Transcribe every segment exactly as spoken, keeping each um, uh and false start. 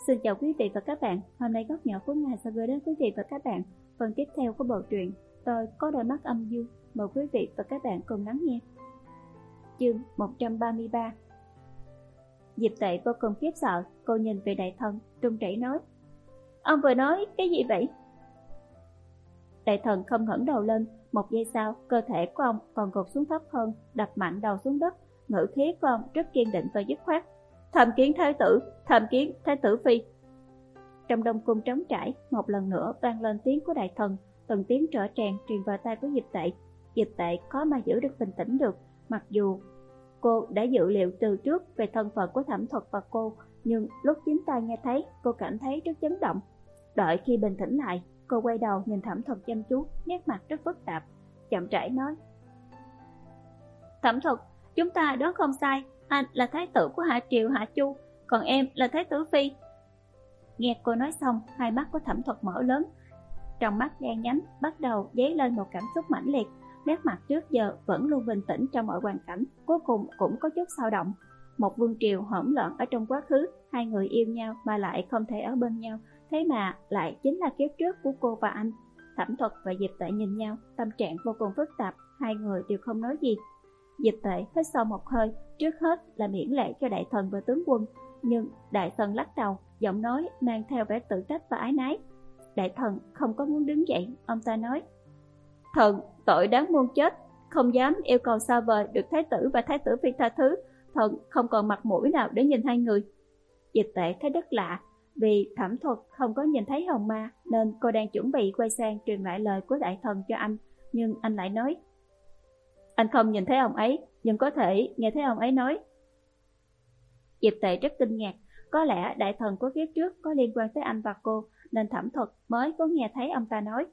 Xin chào quý vị và các bạn. Hôm nay Góc Nhỏ Của Nga sẽ gửi đến quý vị và các bạn phần tiếp theo của bộ truyện Tôi Có Đôi Mắt Âm Dương. Mời quý vị và các bạn cùng lắng nghe. Chương một trăm ba mươi ba. Diệp Tệ vô cùng khiếp sợ, cô nhìn về Đại Thần, run rẩy nói: Ông vừa nói cái gì vậy? Đại Thần không ngẩng đầu lên, một giây sau, cơ thể của ông còn gục xuống thấp hơn, đập mạnh đầu xuống đất, ngữ khí của ông rất kiên định và dứt khoát: Tham kiến thái tử, tham kiến thái tử phi. Trong đông cung trống trải, một lần nữa vang lên tiếng của Đại Thần, từng tiếng rõ ràng truyền vào tai của Diệp Tệ. Diệp Tệ khó mà giữ được bình tĩnh được, mặc dù cô đã dự liệu từ trước về thân phận của Thẩm Thuật và cô, nhưng lúc chính tai nghe thấy, cô cảm thấy rất chấn động. Đợi khi bình tĩnh lại, cô quay đầu nhìn Thẩm Thuật chăm chú, nét mặt rất phức tạp, chậm rãi nói: Thẩm Thuật, chúng ta đoán không sai, anh là thái tử của Hạ Triều Hạ Chu, còn em là thái tử phi. Nghe cô nói xong, hai mắt của Thẩm Thuật mở lớn, trong mắt đen nhánh bắt đầu dấy lên một cảm xúc mãnh liệt. Nét mặt trước giờ vẫn luôn bình tĩnh trong mọi hoàn cảnh, cuối cùng cũng có chút dao động. Một vương triều hỗn loạn ở trong quá khứ, hai người yêu nhau mà lại không thể ở bên nhau, thế mà lại chính là kiếp trước của cô và anh. Thẩm Thuật và Diệp Tệ nhìn nhau, tâm trạng vô cùng phức tạp, hai người đều không nói gì. Diệp Tệ hít sâu một hơi, trước hết là miễn lễ cho Đại Thần và tướng quân, nhưng Đại Thần lắc đầu, giọng nói mang theo vẻ tự trách và ái nái. Đại Thần không có muốn đứng dậy, ông ta nói: Thần tội đáng muôn chết, không dám yêu cầu xa vời được thái tử và thái tử phi tha thứ, thần không còn mặt mũi nào để nhìn hai người. Diệp Tệ thấy rất lạ, vì Thẩm Thuật không có nhìn thấy hồng ma nên cô đang chuẩn bị quay sang truyền lại lời của Đại Thần cho anh, nhưng anh lại nói: Anh không nhìn thấy ông ấy, nhưng có thể nghe thấy ông ấy nói. Diệp Tệ rất kinh ngạc, có lẽ Đại Thần của kiếp trước có liên quan tới anh và cô, nên Thẩm Thuật mới có nghe thấy ông ta nói.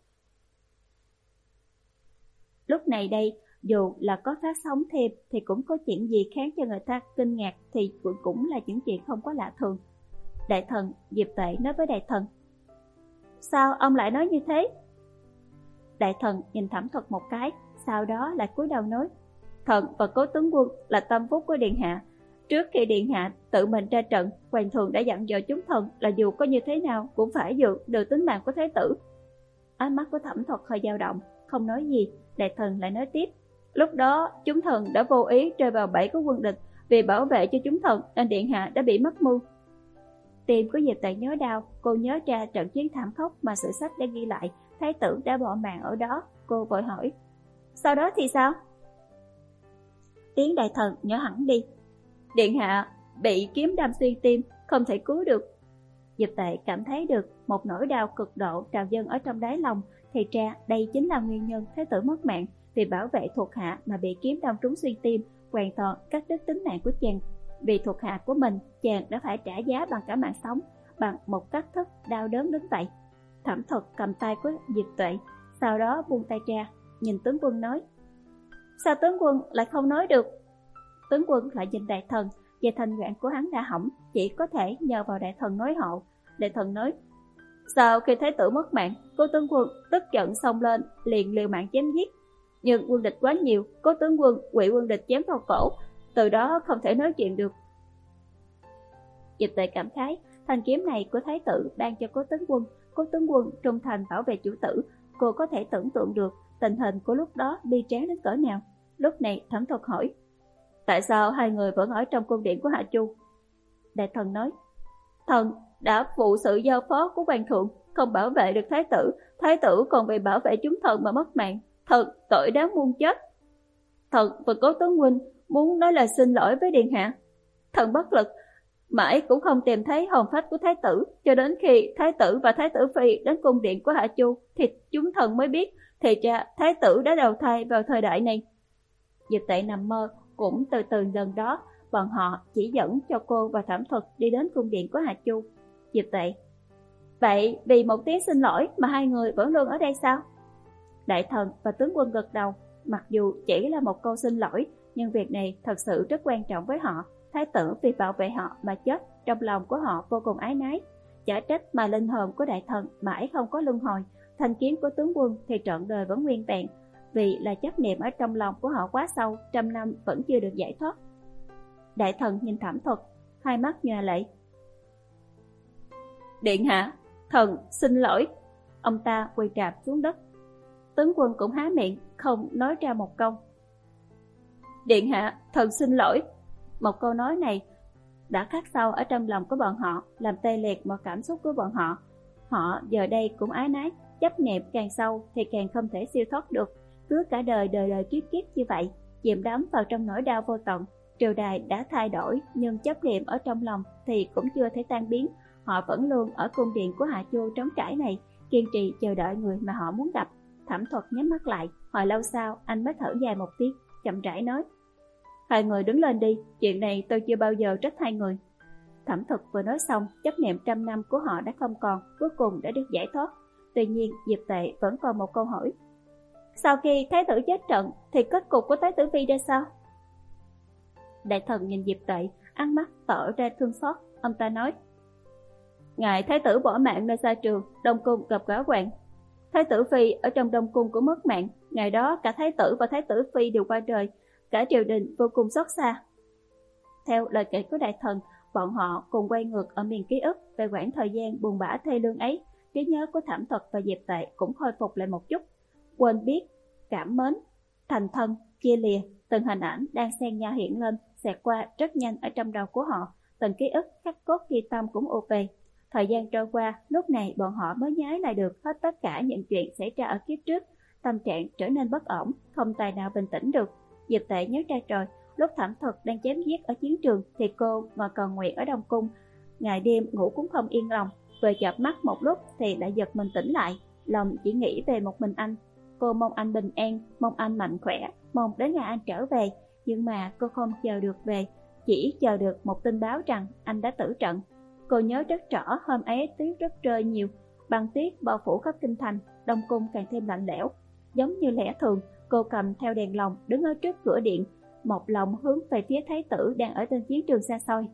Lúc này đây, dù là có phát sóng thêm thì cũng có chuyện gì khiến cho người ta kinh ngạc, thì cũng là những chuyện không có lạ thường. Đại Thần, Diệp Tệ nói với Đại Thần: Sao ông lại nói như thế? Đại Thần nhìn Thẩm Thuật một cái, sau đó lại cúi đầu nói: Thần và Cố tướng quân là tâm phúc của điện hạ. Trước khi điện hạ tự mình ra trận, hoàng thượng đã dặn dò chúng thần là dù có như thế nào cũng phải giữ được tính mạng của thái tử. Ánh mắt của Thẩm Thuật hơi dao động, không nói gì. Đại Thần lại nói tiếp: Lúc đó chúng thần đã vô ý rơi vào bẫy của quân địch, vì bảo vệ cho chúng thần nên điện hạ đã bị mắc mưu. Tim của Diệp Tệ nhói đau, cô nhớ ra trận chiến thảm khốc mà sử sách đã ghi lại, thái tử đã bỏ mạng ở đó. Cô vội hỏi: Sau đó thì sao? Tiếng Đại Thần nhỏ hẳn đi: Điện hạ bị kiếm đâm xuyên tim, không thể cứu được. Diệp Tệ cảm thấy được một nỗi đau cực độ trào dâng ở trong đáy lòng. Thì ra đây chính là nguyên nhân thái tử mất mạng, vì bảo vệ thuộc hạ mà bị kiếm đâm trúng xuyên tim, hoàn toàn cắt đứt tính mạng của chàng. Vì thuộc hạ của mình, chàng đã phải trả giá bằng cả mạng sống, bằng một cách thức đau đớn đến vậy. Thẩm Thuật cầm tay của Diệp Tuệ, sau đó buông tay ra, nhìn tướng quân nói: Sao tướng quân lại không nói được? Tướng quân lại nhìn Đại Thần, và thành nguyện của hắn đã hỏng, chỉ có thể nhờ vào Đại Thần nói hộ. Đại Thần nói: Sau khi thái tử mất mạng, Cố tướng quân tức giận xông lên, liền liều mạng chém giết. Nhưng quân địch quá nhiều, Cố tướng quân bị quân địch chém vào cổ, từ đó không thể nói chuyện được. Diệp Tệ cảm khái, thanh kiếm này của thái tử ban cho Cố tướng quân, Cố tướng quân trung thành bảo vệ chủ tử. Cô có thể tưởng tượng được tình hình của lúc đó bi tráng đến cỡ nào. Lúc này Thẩm Thuật hỏi: Tại sao hai người vẫn ở trong cung điện của Hạ Chu? Đại Thần nói: Thần đã phụ sự giao phó của hoàng thượng, không bảo vệ được thái tử, thái tử còn vì bảo vệ chúng thần mà mất mạng, thần tội đáng muôn chết. Thần và Cố tướng huynh muốn nói lời xin lỗi với điện hạ. Thần bất lực, mãi cũng không tìm thấy hồn phách của thái tử, cho đến khi thái tử và thái tử phi đến cung điện của Hạ Chu thì chúng thần mới biết, thì ra thái tử đã đầu thai vào thời đại này. Diệp Tệ nằm mơ, cũng từ từ lần đó bọn họ chỉ dẫn cho cô và Thẩm Thuật đi đến cung điện của Hạ Chu. Diệp Tệ: Vậy vì một tiếng xin lỗi mà hai người vẫn luôn ở đây sao? Đại Thần và tướng quân gật đầu, mặc dù chỉ là một câu xin lỗi, nhưng việc này thật sự rất quan trọng với họ. Thái tử vì bảo vệ họ mà chết, trong lòng của họ vô cùng ái nái. Chả trách mà linh hồn của Đại Thần mãi không có luân hồi, thanh kiếm của tướng quân thì trọn đời vẫn nguyên vẹn, vì là chấp niệm ở trong lòng của họ quá sâu, trăm năm vẫn chưa được giải thoát. Đại Thần nhìn Thẩm Thuật, hai mắt nhòa lệ: Điện hạ, thần xin lỗi. Ông ta quỳ rạp xuống đất. Tướng quân cũng há miệng, không nói ra một câu. Điện hạ, thần xin lỗi. Một câu nói này đã khắc sâu ở trong lòng của bọn họ, làm tê liệt mọi cảm xúc của bọn họ. Họ giờ đây cũng ái nái, chấp niệm càng sâu thì càng không thể siêu thoát được. Cứ cả đời đời đời kiếp kiếp như vậy, chìm đắm vào trong nỗi đau vô tận. Triều đài đã thay đổi, nhưng chấp niệm ở trong lòng thì cũng chưa thể tan biến. Họ vẫn luôn ở cung điện của Hạ Chu trống trải này, kiên trì chờ đợi người mà họ muốn gặp. Thẩm Thuật nhắm mắt lại, hồi lâu sau anh mới thở dài một tiếng, chậm rãi nói: Hai người đứng lên đi, chuyện này tôi chưa bao giờ trách hai người. Thẩm Thuật vừa nói xong, chấp niệm trăm năm của họ đã không còn, cuối cùng đã được giải thoát. Tuy nhiên Diệp Tệ vẫn còn một câu hỏi: sau khi thái tử chết trận thì kết cục của thái tử phi ra sao? Đại thần nhìn Diệp Tệ, ánh mắt tỏ ra thương xót. Ông ta nói: ngài thái tử bỏ mạng nơi xa trường, Đông cung gặp gỡ hoàng. Thái tử phi ở trong Đông cung cũng mất mạng. Ngày đó cả thái tử và thái tử phi đều qua đời, cả triều đình vô cùng xót xa. Theo lời kể của đại thần, bọn họ cùng quay ngược ở miền ký ức về quãng thời gian buồn bã thê lương ấy. Trí nhớ của Thẩm Thuật và Diệp Tệ cũng khôi phục lại một chút. Quên biết, cảm mến, thành thân, chia lìa, từng hình ảnh đang xen nhau hiện lên, xẹt qua rất nhanh ở trong đầu của họ. Từng ký ức khắc cốt ghi tâm cũng ùa về. Thời gian trôi qua, lúc này bọn họ mới nhớ lại được hết tất cả những chuyện xảy ra ở kiếp trước. Tâm trạng trở nên bất ổn, không tài nào bình tĩnh được. Diệp Tệ nhớ ra rồi, lúc Thẩm Thuật đang chém giết ở chiến trường thì cô ngồi cầu nguyện ở Đông cung. Ngày đêm ngủ cũng không yên lòng, vừa chợp mắt một lúc thì lại giật mình tỉnh lại, lòng chỉ nghĩ về một mình anh. Cô mong anh bình an, mong anh mạnh khỏe, mong đến ngày anh trở về. Nhưng mà cô không chờ được về, chỉ chờ được một tin báo rằng anh đã tử trận. Cô nhớ rất rõ hôm ấy tuyết rất rơi nhiều, băng tuyết bao phủ khắp kinh thành, Đông cung càng thêm lạnh lẽo. Giống như lẽ thường, cô cầm theo đèn lồng đứng ở trước cửa điện, một lòng hướng về phía thái tử đang ở trên chiến trường xa xôi.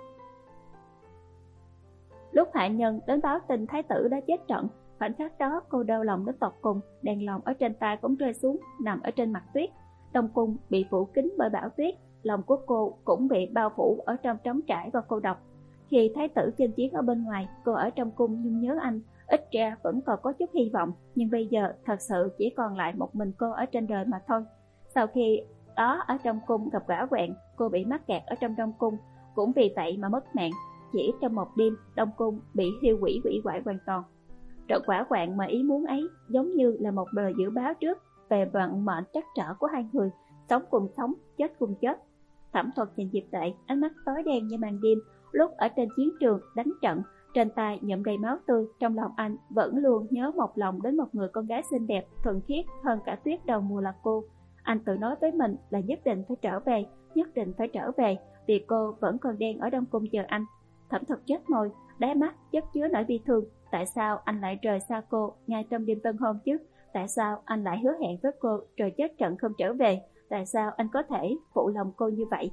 Lúc hạ nhân đến báo tin thái tử đã chết trận, khoảnh khắc đó cô đau lòng đến tột cùng. Đèn lồng ở trên tay cũng rơi xuống, nằm ở trên mặt tuyết. Đông cung bị phủ kín bởi bão tuyết, lòng của cô cũng bị bao phủ ở trong trống trải và cô độc. Khi thái tử chinh chiến ở bên ngoài, cô ở trong cung nhung nhớ anh, ít ra vẫn còn có chút hy vọng. Nhưng bây giờ thật sự chỉ còn lại một mình cô ở trên đời mà thôi. Sau khi đó ở trong cung gặp gã quẹn, cô bị mắc kẹt ở trong Đông cung, cũng vì vậy mà mất mạng. Chỉ trong một đêm, Đông cung bị thiêu hủy hủy hoại hoàn toàn. Trận quả quạng mà ý muốn ấy giống như là một lời dự báo trước về vận mệnh trắc trở của hai người, sống cùng sống, chết cùng chết. Thẩm Thuật nhìn Diệp Tệ, ánh mắt tối đen như màn đêm. Lúc ở trên chiến trường đánh trận, trên tay nhuộm đầy máu tươi, trong lòng anh vẫn luôn nhớ một lòng đến một người con gái xinh đẹp, thuần khiết hơn cả tuyết đầu mùa là cô. Anh tự nói với mình là nhất định phải trở về, nhất định phải trở về, vì cô vẫn còn đang ở Đông cung chờ anh. Thẩm Thuật chết môi, đáy mắt chất chứa nỗi bi thương. Tại sao anh lại rời xa cô ngay trong đêm tân hôn chứ? Tại sao anh lại hứa hẹn với cô rồi chết trận không trở về? Tại sao anh có thể phụ lòng cô như vậy?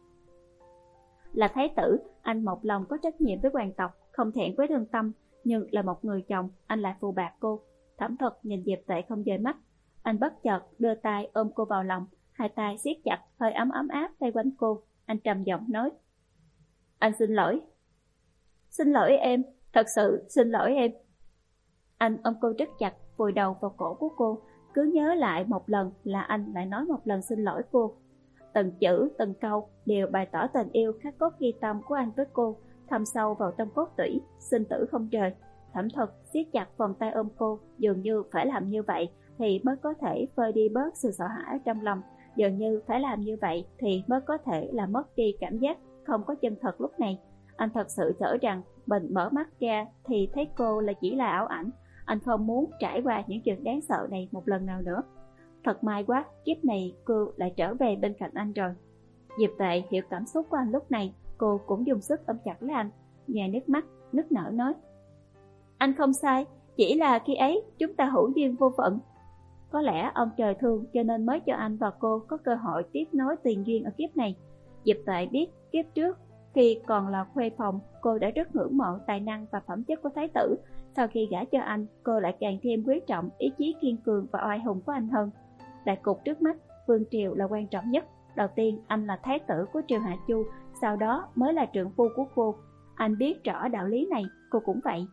Là thái tử, anh một lòng có trách nhiệm với hoàng tộc, không thẹn với lương tâm. Nhưng là một người chồng, anh lại phù bạc cô. Thẩm Thuật nhìn Diệp Tệ không rời mắt. Anh bất chợt đưa tay ôm cô vào lòng, hai tay siết chặt, hơi ấm ấm áp vây quanh cô. Anh trầm giọng nói: anh xin lỗi. Xin lỗi em, thật sự xin lỗi em. Anh ôm cô rất chặt, vùi đầu vào cổ của cô. Cứ nhớ lại một lần là anh lại nói một lần xin lỗi cô. Từng chữ, từng câu đều bày tỏ tình yêu khắc cốt ghi tâm của anh với cô, thâm sâu vào trong cốt tủy, sinh tử không rời. Thẩm Thuật siết chặt vòng tay ôm cô, dường như phải làm như vậy thì mới có thể phơi đi bớt sự sợ hãi trong lòng. Dường như phải làm như vậy thì mới có thể làm mất đi cảm giác không có chân thật lúc này. Anh thật sự sợ rằng mình mở mắt ra thì thấy cô là chỉ là ảo ảnh. Anh không muốn trải qua những chuyện đáng sợ này một lần nào nữa. Thật may quá, kiếp này cô lại trở về bên cạnh anh rồi. Diệp Tệ hiểu cảm xúc của anh lúc này, cô cũng dùng sức ôm chặt lấy anh, nhòe nước mắt, nức nở nói: anh không sai, chỉ là khi ấy chúng ta hữu duyên vô phận. Có lẽ ông trời thương cho nên mới cho anh và cô có cơ hội tiếp nối tiền duyên ở kiếp này. Diệp Tệ biết kiếp trước, khi còn là khuê phòng, cô đã rất ngưỡng mộ tài năng và phẩm chất của thái tử. Sau khi gả cho anh, cô lại càng thêm quý trọng ý chí kiên cường và oai hùng của anh hơn. Đại cục trước mắt, vương triều là quan trọng nhất. Đầu tiên anh là thái tử của triều Hạ Chu, sau đó mới là trượng phu của cô. Anh biết rõ đạo lý này, cô cũng vậy.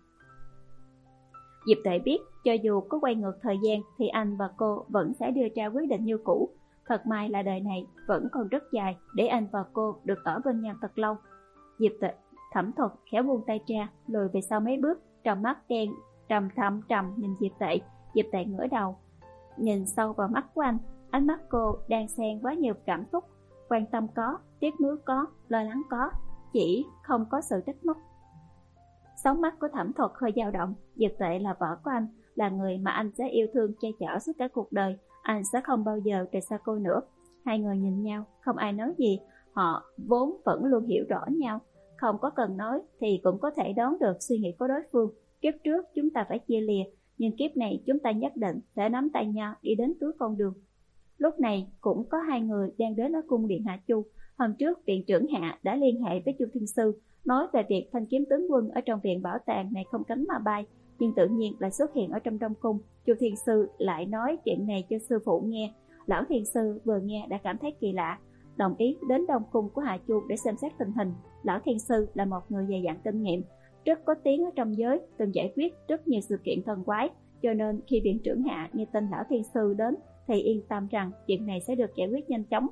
Diệp Tuệ biết, cho dù có quay ngược thời gian thì anh và cô vẫn sẽ đưa ra quyết định như cũ. Thật may là đời này vẫn còn rất dài để anh và cô được ở bên nhau thật lâu. Diệp Tuệ Thẩm Thuật khéo buông tay ra, lùi về sau mấy bước, trong mắt đen trầm thâm trầm nhìn Diệp Tuệ. Diệp Tuệ ngửa đầu, nhìn sâu vào mắt của anh. Ánh mắt cô đang xen quá nhiều cảm xúc, quan tâm có, tiếc nuối có, lo lắng có, chỉ không có sự trách móc. Sóng mắt của Thẩm Thuật hơi dao động. Diệp Tuệ là vợ của anh, là người mà anh sẽ yêu thương che chở suốt cả cuộc đời. Anh sẽ không bao giờ rời xa cô nữa. Hai người nhìn nhau, không ai nói gì. Họ vốn vẫn luôn hiểu rõ nhau, không có cần nói thì cũng có thể đoán được suy nghĩ của đối phương. Kiếp trước chúng ta phải chia lìa, nhưng kiếp này chúng ta nhất định sẽ nắm tay nhau đi đến cuối con đường. Lúc này cũng có hai người đang đến ở cung điện Hạ Chu. Hôm trước viện trưởng Hạ đã liên hệ với Chu Thiên Sư, nói về việc thanh kiếm tướng quân ở trong viện bảo tàng này không cánh mà bay, nhưng tự nhiên lại xuất hiện ở trong Đông Cung. Chu Thiên Sư lại nói chuyện này cho sư phụ nghe. Lão Thiên Sư vừa nghe đã cảm thấy kỳ lạ, đồng ý đến Đông Cung của Hạ Chu để xem xét tình hình. Lão Thiên Sư là một người dày dặn kinh nghiệm, rất có tiếng ở trong giới, từng giải quyết rất nhiều sự kiện thần quái, cho nên khi viện trưởng Hạ nghe tin Lão Thiên Sư đến thì yên tâm rằng chuyện này sẽ được giải quyết nhanh chóng.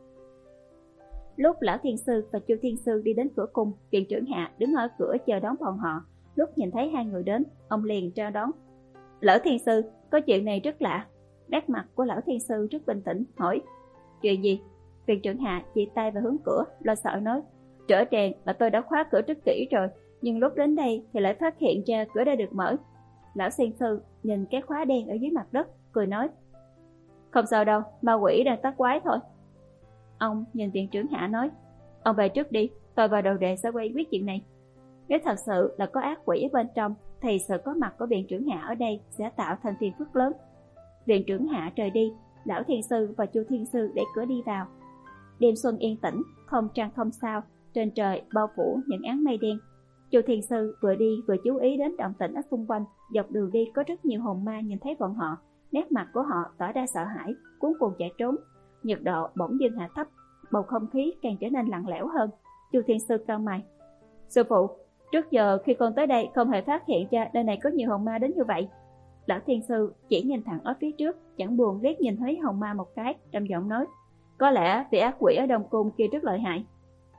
Lúc Lão Thiên Sư và Chu Thiên Sư đi đến cửa cung, viện trưởng Hạ đứng ở cửa chờ đón bọn họ. Lúc nhìn thấy hai người đến, ông liền chào đón. Lão Thiên Sư, có chuyện này rất lạ. Nét mặt của Lão Thiên Sư rất bình tĩnh, hỏi. Chuyện gì? Viện trưởng Hạ chỉ tay vào hướng cửa, lo sợ nói. Trở ràng là tôi đã khóa cửa rất kỹ rồi, nhưng lúc đến đây thì lại phát hiện ra cửa đã được mở. Lão Thiên Sư nhìn cái khóa đen ở dưới mặt đất, cười nói. Không sao đâu, ma quỷ đang tác quái thôi. Ông nhìn viện trưởng Hạ nói. Ông về trước đi, tôi và đồ đệ sẽ quay quyết chuyện này. Nếu thật sự là có ác quỷ ở bên trong thì sự có mặt của viện trưởng Hạ ở đây sẽ tạo thành phiền phức lớn. Viện trưởng Hạ rời đi, Lão Thiên Sư và Chu Thiên Sư đẩy cửa đi vào. Đêm xuân yên tĩnh, không trăng không sao, trên trời bao phủ những áng mây đen. Chu Thiên Sư vừa đi vừa chú ý đến động tĩnh ở xung quanh. Dọc đường đi có rất nhiều hồn ma nhìn thấy bọn họ, nét mặt của họ tỏ ra sợ hãi, cuống cuồng chạy trốn. Nhiệt độ bỗng dưng hạ thấp, bầu không khí càng trở nên lặng lẽo hơn. Chu Thiên Sư cau mày. Sư phụ, trước giờ khi con tới đây không hề phát hiện ra nơi này có nhiều hồn ma đến như vậy. Lão Thiên Sư chỉ nhìn thẳng ở phía trước, chẳng buồn liếc nhìn thấy hồn ma một cái, trầm giọng nói. Có lẽ vị ác quỷ ở Đông Cung kia rất lợi hại.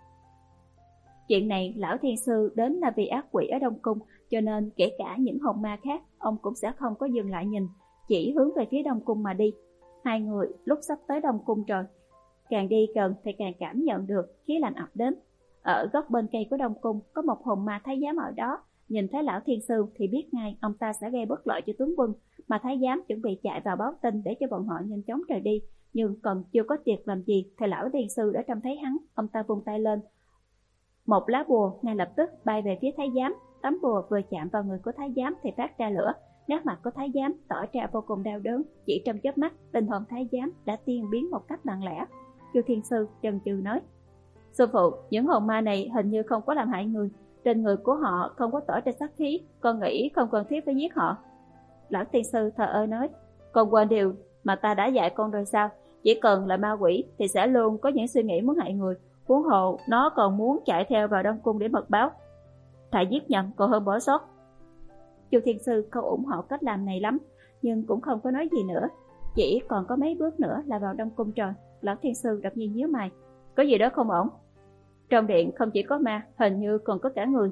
Chuyện này Lão Thiên Sư đến là vì ác quỷ ở Đông Cung, cho nên kể cả những hồn ma khác ông cũng sẽ không có dừng lại nhìn, chỉ hướng về phía Đông Cung mà đi. Hai người lúc sắp tới Đông Cung rồi, càng đi gần thì càng cảm nhận được khí lạnh ập đến. Ở góc bên cây của Đông Cung có một hồn ma thái giám ở đó, nhìn thấy Lão Thiên Sư thì biết ngay ông ta sẽ gây bất lợi cho tướng quân, mà thái giám chuẩn bị chạy vào báo tin để cho bọn họ nhanh chóng rời đi. Nhưng còn chưa có việc làm gì thì Lão Thiên Sư đã trông thấy hắn, ông ta vung tay lên, một lá bùa ngay lập tức bay về phía thái giám. Tấm bùa vừa chạm vào người của thái giám thì phát ra lửa. Nét mặt của thái giám tỏ ra vô cùng đau đớn, chỉ trong chớp mắt linh hồn thái giám đã tiên biến một cách lặng lẽ. Chu Thiên Sư chần chừ nói. Sư phụ, những hồn ma này hình như không có làm hại người, trên người của họ không có tỏ ra sát khí, con nghĩ không cần thiết phải giết họ. Lão Thiên Sư thờ ơ nói. Con quên điều mà ta đã dạy con rồi sao? Chỉ cần là ma quỷ thì sẽ luôn có những suy nghĩ muốn hại người, huống hồ nó còn muốn chạy theo vào Đông Cung để mật báo. Thà giết nhầm còn hơn bỏ sót. Chu Thiên Sư không ủng hộ cách làm này lắm, nhưng cũng không có nói gì nữa. Chỉ còn có mấy bước nữa là vào Đông Cung rồi. Lão Thiên Sư đột nhiên nhíu mày. Có gì đó không ổn. Trong điện không chỉ có ma, hình như còn có cả người.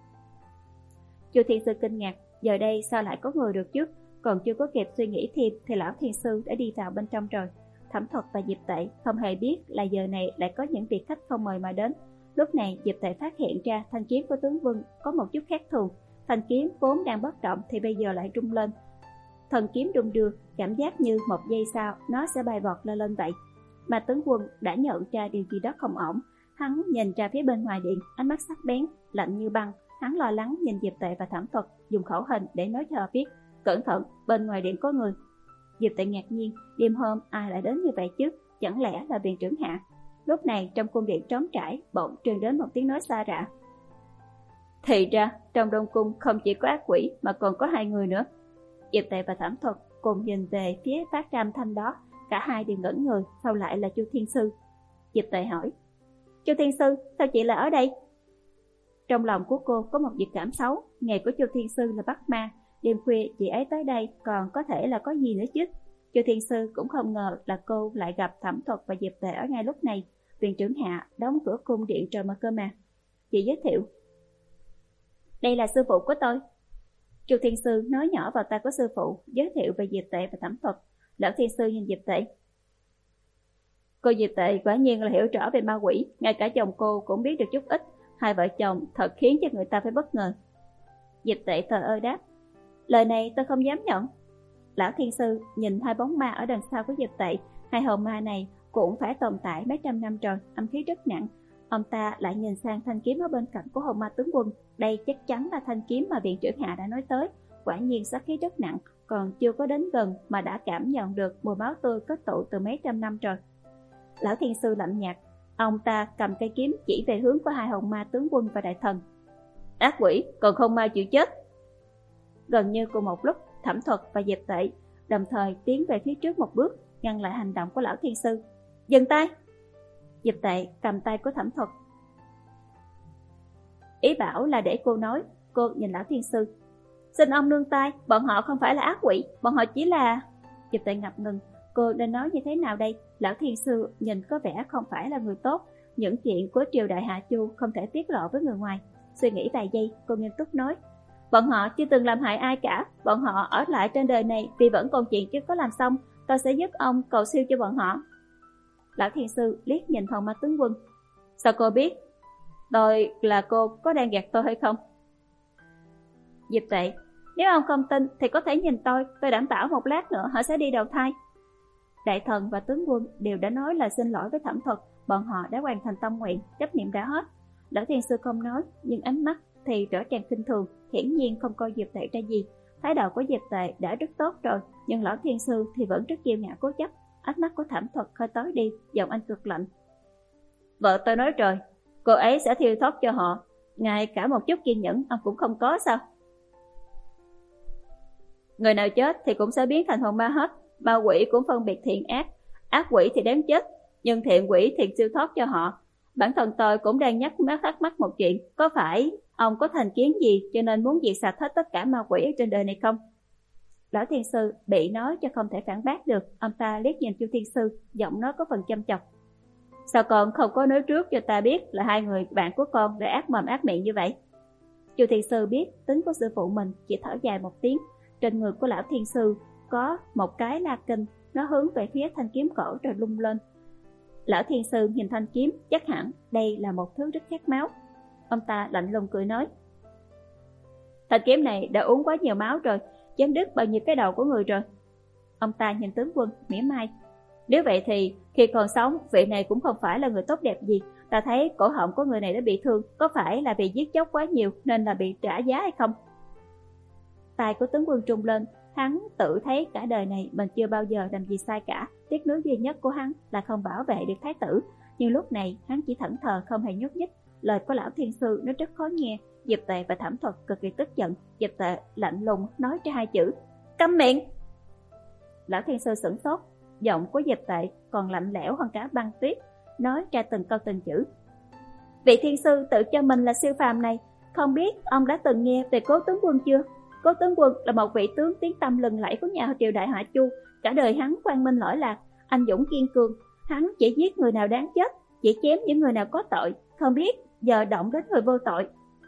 Chu Thiên Sư kinh ngạc, giờ đây sao lại có người được chứ? Còn chưa có kịp suy nghĩ thêm thì Lão Thiên Sư đã đi vào bên trong rồi. Thẩm Thuật và Diệp Tệ không hề biết là giờ này lại có những vị khách không mời mà đến. Lúc này Diệp Tệ phát hiện ra thanh kiếm của tướng quân có một chút khác thường. Thanh kiếm vốn đang bất động thì bây giờ lại rung lên. Thần kiếm đung đưa, cảm giác như một giây sau nó sẽ bay vọt lên lên vậy. Mà tướng quân đã nhận ra điều gì đó không ổn. Hắn nhìn ra phía bên ngoài điện, ánh mắt sắc bén, lạnh như băng. Hắn lo lắng nhìn Diệp Tệ và Thẩm Thuật, dùng khẩu hình để nói cho họ biết. Cẩn thận, bên ngoài điện có người. Diệp Tệ ngạc nhiên, đêm hôm ai lại đến như vậy chứ? Chẳng lẽ là viện trưởng Hạ? Lúc này trong cung điện trống trải bỗng truyền đến một tiếng nói xa lạ. Thì ra trong Đông Cung không chỉ có ác quỷ mà còn có hai người nữa. Diệp Tệ và Thẩm Thuật cùng nhìn về phía phát ra âm thanh đó, cả hai đều ngẩn người. Sau lại là Chu Thiên Sư. Diệp Tệ hỏi. Chu Thiên Sư, sao chị lại ở đây? Trong lòng của cô có một dự cảm xấu, nghề của Chu Thiên Sư là bắt ma, đêm khuya chị ấy tới đây còn có thể là có gì nữa chứ. Chu Thiên Sư cũng không ngờ là cô lại gặp Thẩm Thuật và Diệp Tệ ở ngay lúc này. Viện trưởng Hạ đóng cửa cung điện trời mà cơ mà. Chị giới thiệu, đây là sư phụ của tôi. Chu Thiên Sư nói nhỏ vào tai của sư phụ, giới thiệu về Diệp Tệ và Thẩm Thuật. Lão Thiên Sư nhìn Diệp Tệ, cô Diệp Tệ quả nhiên là hiểu rõ về ma quỷ, ngay cả chồng cô cũng biết được chút ít. Hai vợ chồng thật khiến cho người ta phải bất ngờ. Diệp Tệ thờ ơ đáp, lời này tôi không dám nhận. Lão Thiên Sư nhìn hai bóng ma ở đằng sau của Diệp Tệ. Hai hồn ma này cũng phải tồn tại mấy trăm năm rồi, âm khí rất nặng. Ông ta lại nhìn sang thanh kiếm ở bên cạnh của hồn ma tướng quân. Đây chắc chắn là thanh kiếm mà viện trưởng Hạ đã nói tới. Quả nhiên sát khí rất nặng, còn chưa có đến gần mà đã cảm nhận được mùi máu tươi kết tụ từ mấy trăm năm rồi. Lão Thiên Sư lạnh nhạt, ông ta cầm cây kiếm chỉ về hướng của hai hồn ma tướng quân và đại thần. Ác quỷ, còn không mau chịu chết. Gần như cùng một lúc, Thẩm Thuật và Diệp Tệ đồng thời tiến về phía trước một bước, ngăn lại hành động của Lão Thiên Sư. Dừng tay! Diệp Tệ cầm tay của Thẩm Thuật. Ý bảo là để cô nói. Cô nhìn Lão Thiên Sư. Xin ông nương tay, bọn họ không phải là ác quỷ, bọn họ chỉ là... Diệp Tệ ngập ngừng, cô nên nói như thế nào đây? Lão Thiên Sư nhìn có vẻ không phải là người tốt. Những chuyện của triều đại Hạ Chu không thể tiết lộ với người ngoài. Suy nghĩ vài giây, cô nghiêm túc nói, bọn họ chưa từng làm hại ai cả. Bọn họ ở lại trên đời này vì vẫn còn chuyện chưa có làm xong. Tôi sẽ giúp ông cầu siêu cho bọn họ. Lão Thiên Sư liếc nhìn hồn ma tướng quân. Sao cô biết? Tôi là cô có đang gạt tôi hay không? Diệp Tệ, nếu ông không tin thì có thể nhìn tôi. Tôi đảm bảo một lát nữa họ sẽ đi đầu thai. Đại thần và tướng quân đều đã nói lời xin lỗi với Thẩm Thuật. Bọn họ đã hoàn thành tâm nguyện, chấp niệm đã hết. Lão Thiên Sư không nói, nhưng ánh mắt thì rõ ràng khinh thường, hiển nhiên không coi Diệp Tệ ra gì. Thái độ của Diệp Tệ đã rất tốt rồi, nhưng Lão Thiên Sư thì vẫn rất kiêu ngạo cố chấp. Ánh mắt của Thẩm Thuật hơi tối đi, giọng anh cực lạnh. Vợ tôi nói rồi, cô ấy sẽ thiêu thoát cho họ. Ngay cả một chút kiên nhẫn ông cũng không có sao? Người nào chết thì cũng sẽ biến thành hồn ma hết. Ma quỷ cũng phân biệt thiện ác. Ác quỷ thì đáng chết, nhưng thiện quỷ thì siêu thoát cho họ. Bản thân tôi cũng đang nhắc mắt thắc mắc một chuyện. Có phải ông có thành kiến gì cho nên muốn diệt sạch hết tất cả ma quỷ ở trên đời này không? Lão Thiên Sư bị nói cho không thể phản bác được. Ông ta liếc nhìn Chu Thiên Sư, giọng nói có phần châm chọc. Sao con không có nói trước cho ta biết là hai người bạn của con đã ác mồm ác miệng như vậy? Chu Thiên Sư biết tính của sư phụ mình, chỉ thở dài một tiếng. Trên người của Lão Thiên Sư có một cái la kinh, nó hướng về phía thanh kiếm cổ rồi lung lên. Lão Thiên Sư nhìn thanh kiếm, chắc hẳn đây là một thứ rất khát máu. Ông ta lạnh lùng cười nói, thanh kiếm này đã uống quá nhiều máu rồi, chém đứt bao nhiêu cái đầu của người rồi. Ông ta nhìn tướng quân, mỉa mai, nếu vậy thì khi còn sống, vị này cũng không phải là người tốt đẹp gì. Ta thấy cổ họng của người này đã bị thương, có phải là vì giết chóc quá nhiều nên là bị trả giá hay không? Tai của tướng quân trung lên, hắn tự thấy cả đời này mình chưa bao giờ làm gì sai cả. Tiếc nuối duy nhất của hắn là không bảo vệ được thái tử. Nhưng lúc này hắn chỉ thẫn thờ không hề nhúc nhích. Lời của Lão Thiên Sư nó rất khó nghe. Diệp Tệ và Thẩm Thuật cực kỳ tức giận. Diệp Tệ lạnh lùng nói ra hai chữ, câm miệng. Lão Thiên Sư sửng sốt, giọng của Diệp Tệ còn lạnh lẽo hơn cả băng tuyết, nói ra từng câu từng chữ. Vị Thiên Sư tự cho mình là siêu phàm này, không biết ông đã từng nghe về Cố Tướng Quân chưa? Cố Tướng Quân là một vị tướng tiếng tăm lừng lẫy của nhà triều đại Hạ Chu. Cả đời hắn quang minh lỗi lạc, anh dũng kiên cường. Hắn chỉ giết người nào đáng chết, chỉ chém những người nào có tội, không biết giờ động đến người vô tội.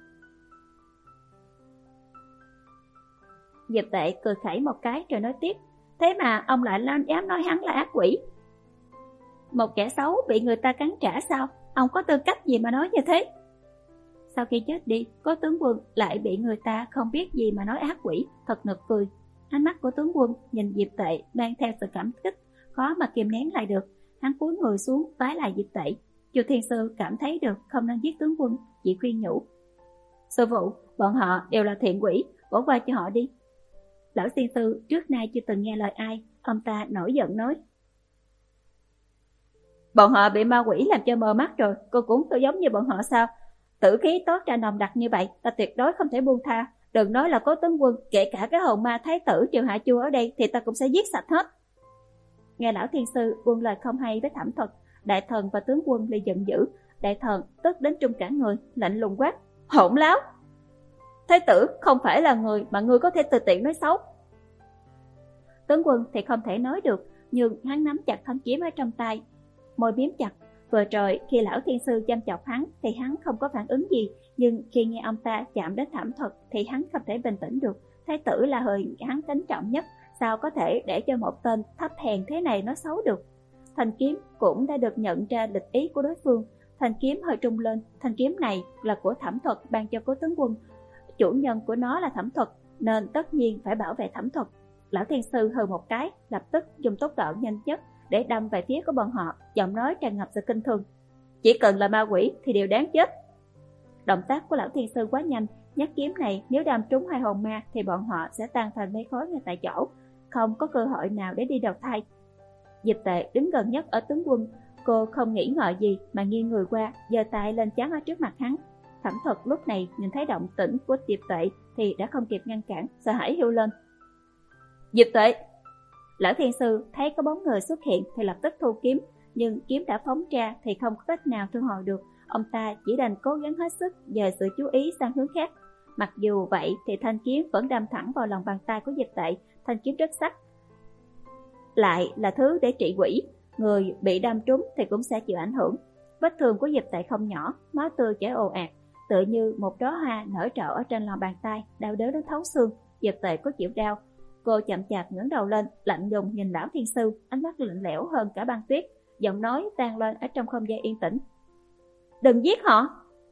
Diệp Tệ cười khẩy một cái rồi nói tiếp, thế mà ông lại dám nói hắn là ác quỷ. Một kẻ xấu bị người ta cắn trả sao? Ông có tư cách gì mà nói như thế? Sau khi chết đi, Cố Tướng Quân lại bị người ta không biết gì mà nói ác quỷ, thật nực cười. Ánh mắt của tướng quân nhìn Diệp Tệ mang theo sự cảm kích, khó mà kìm nén lại được. Hắn cúi người xuống vái lại Diệp Tệ. Chu Thiên Sư cảm thấy được không nên giết tướng quân, chỉ khuyên nhủ, sư phụ, bọn họ đều là thiện quỷ, bỏ qua cho họ đi. Lão Thiên Sư trước nay chưa từng nghe lời ai, ông ta nổi giận nói, bọn họ bị ma quỷ làm cho mờ mắt rồi, cô cũng tôi giống như bọn họ sao? Tử khí tốt ra nồng đặc như vậy, ta tuyệt đối không thể buông tha. Đừng nói là Cố Tướng Quân, kể cả cái hồn ma thái tử triều Hạ Chu ở đây thì ta cũng sẽ giết sạch hết. Nghe Lão Thiên Sư buông lời không hay với Thẩm Thuật, đại thần và tướng quân liền giận dữ. Đại thần tức đến trung cả người, lạnh lùng quát, Hỗn láo! Thái tử không phải là người mà ngươi có thể tùy tiện nói xấu. Tướng quân thì không thể nói được, nhưng hắn nắm chặt thanh kiếm ở trong tay, môi miếm chặt. Vừa rồi khi lão thiên sư chăm chọc hắn thì hắn không có phản ứng gì, nhưng khi nghe ông ta chạm đến thảm thuật thì hắn không thể bình tĩnh được. Thái tử là người hắn kính trọng nhất, sao có thể để cho một tên thấp hèn thế này nói xấu được. Thanh kiếm cũng đã được nhận ra lịch ý của đối phương. Thanh kiếm hơi trung lên, thanh kiếm này là của thẩm thuật ban cho cố tướng quân. Chủ nhân của nó là thẩm thuật, nên tất nhiên phải bảo vệ thẩm thuật. Lão thiên sư hừ một cái, lập tức dùng tốc độ nhanh nhất để đâm về phía của bọn họ, giọng nói tràn ngập sự kinh thường. Chỉ cần là ma quỷ thì đều đáng chết. Động tác của lão thiên sư quá nhanh, nhát kiếm này nếu đâm trúng hai hồn ma thì bọn họ sẽ tan thành mấy khối ngay tại chỗ, không có cơ hội nào để đi đầu thai. Diệp Tệ đứng gần nhất ở tướng quân, cô không nghĩ ngợi gì mà nghiêng người qua, giơ tay lên trán ở trước mặt hắn. Thẩm thuật lúc này nhìn thấy động tĩnh của Diệp Tệ thì đã không kịp ngăn cản, sợ hãi hêu lên. Diệp Tệ! Lão thiên sư thấy có bóng người xuất hiện thì lập tức thu kiếm, nhưng kiếm đã phóng ra thì không có cách nào thu hồi được. Ông ta chỉ đành cố gắng hết sức dời sự chú ý sang hướng khác. Mặc dù vậy thì thanh kiếm vẫn đâm thẳng vào lòng bàn tay của Diệp Tệ. Thanh kiếm rất sắc, lại là thứ để trị quỷ, người bị đâm trúng thì cũng sẽ chịu ảnh hưởng. Vết thương của Diệp Tệ không nhỏ, máu tươi chảy ồ ạt, tựa như một đóa hoa nở rộ ở trên lòng bàn tay, đau đớn đến thấu xương. Diệp Tệ có chịu đau, cô chậm chạp ngẩng đầu lên, lạnh lùng nhìn lão thiên sư, ánh mắt lạnh lẽo hơn cả băng tuyết, giọng nói vang lên ở trong không gian yên tĩnh. Đừng giết họ!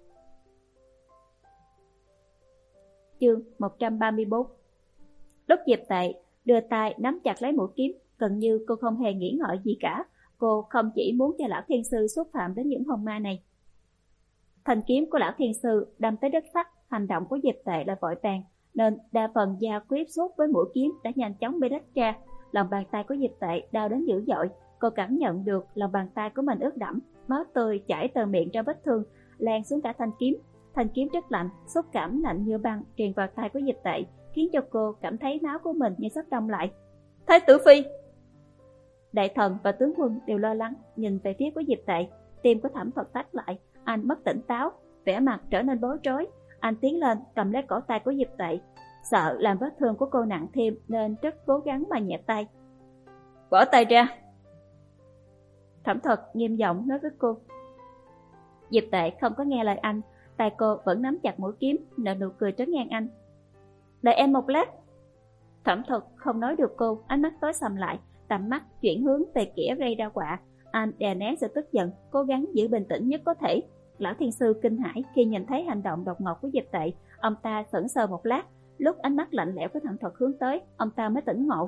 Chương một trăm ba mươi bốn. Lúc Diệp Tệ đưa tay nắm chặt lấy mũi kiếm, gần như cô không hề nghĩ ngợi gì cả. Cô không chỉ muốn cho lão thiên sư xúc phạm đến những hồn ma này. Thanh kiếm của lão thiên sư đâm tới đất sắt, hành động của Diệp Tệ là vội vàng, nên đa phần da quyết xúc với mũi kiếm đã nhanh chóng bị rách ra. Lòng bàn tay của Diệp Tệ đau đến dữ dội, cô cảm nhận được lòng bàn tay của mình ướt đẫm, máu tươi chảy từ miệng ra vết thương, lan xuống cả thanh kiếm. Thanh kiếm rất lạnh, xúc cảm lạnh như băng truyền vào tay của Diệp Tệ, khiến cho cô cảm thấy máu của mình như sắp đông lại. Thái tử phi! Đại thần và tướng quân đều lo lắng nhìn về phía của Diệp Tệ, tim của Thẩm Thuật tách lại, anh mất tỉnh táo, vẻ mặt trở nên bối rối. Anh tiến lên cầm lấy cổ tay của Diệp Tệ, sợ làm vết thương của cô nặng thêm nên rất cố gắng mà nhẹ tay. Bỏ tay ra! Thẩm Thuật nghiêm giọng nói với cô. Diệp Tệ không có nghe lời anh, tay cô vẫn nắm chặt mũi kiếm, nở nụ cười trấn ngang anh. Đợi em một lát. Thẩm Thuật không nói được cô, ánh mắt tối sầm lại, tầm mắt chuyển hướng về kẻ gây ra quả. Anh đè nén sự tức giận, cố gắng giữ bình tĩnh nhất có thể. Lão thiên sư kinh hãi khi nhìn thấy hành động đột ngột của Diệp Tệ, ông ta sững sờ một lát, lúc ánh mắt lạnh lẽo của Thẩm Thuật hướng tới, ông ta mới tỉnh ngộ.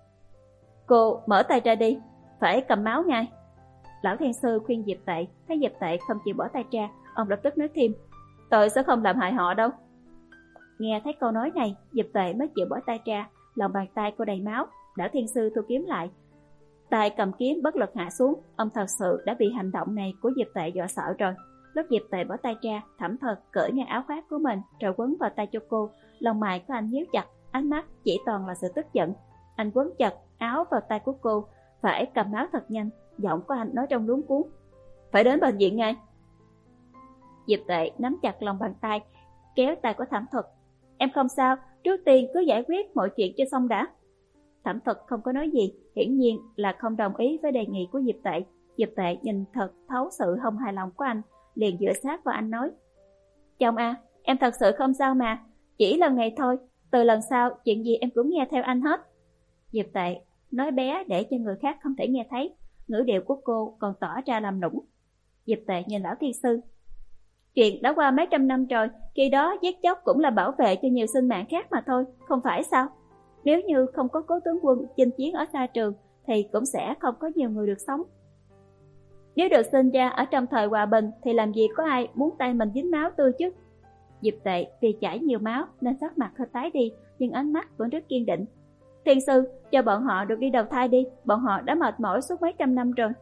Cô mở tay ra đi, phải cầm máu ngay. Lão thiên sư khuyên Diệp Tệ, thấy Diệp Tệ không chịu bỏ tay ra, ông lập tức nói thêm, tôi sẽ không làm hại họ đâu. Nghe thấy câu nói này, Diệp Tệ mới chịu bỏ tay ra, lòng bàn tay cô đầy máu. Lão thiên sư thu kiếm lại, tay cầm kiếm bất lực hạ xuống. Ông thật sự đã bị hành động này của Diệp Tệ dọa sợ rồi. Lúc Diệp Tệ bỏ tay ra, Thẩm Thuật cởi ngay áo khoác của mình rồi quấn vào tay cho cô. Lòng mày của anh nhíu chặt, ánh mắt chỉ toàn là sự tức giận. Anh quấn chặt áo vào tay của cô, phải cầm máu thật nhanh. Giọng của anh nói trong luống cuống, phải đến bệnh viện ngay. Diệp Tệ nắm chặt lòng bàn tay, kéo tay của Thẩm Thuật. Em không sao, trước tiên cứ giải quyết mọi chuyện cho xong đã. Thẩm Thuật không có nói gì, hiển nhiên là không đồng ý với đề nghị của Diệp Tệ. Diệp Tệ nhìn thật thấu sự không hài lòng của anh, liền dựa sát vào anh nói, chồng à, em thật sự không sao mà, chỉ lần này thôi, từ lần sau chuyện gì em cũng nghe theo anh hết. Diệp Tệ nói bé để cho người khác không thể nghe thấy, ngữ điệu của cô còn tỏ ra làm nũng. Diệp Tệ nhìn lão thiên sư, chuyện đã qua mấy trăm năm rồi, khi đó giết chóc cũng là bảo vệ cho nhiều sinh mạng khác mà thôi, không phải sao? Nếu như không có cố tướng quân chinh chiến ở xa trường thì cũng sẽ không có nhiều người được sống. Nếu được sinh ra ở trong thời hòa bình thì làm gì có ai muốn tay mình dính máu tươi chứ. Diệp Tệ vì chảy nhiều máu nên sắc mặt hơi tái đi, nhưng ánh mắt vẫn rất kiên định. Thiên sư, cho bọn họ được đi đầu thai đi, bọn họ đã mệt mỏi suốt mấy trăm năm rồi.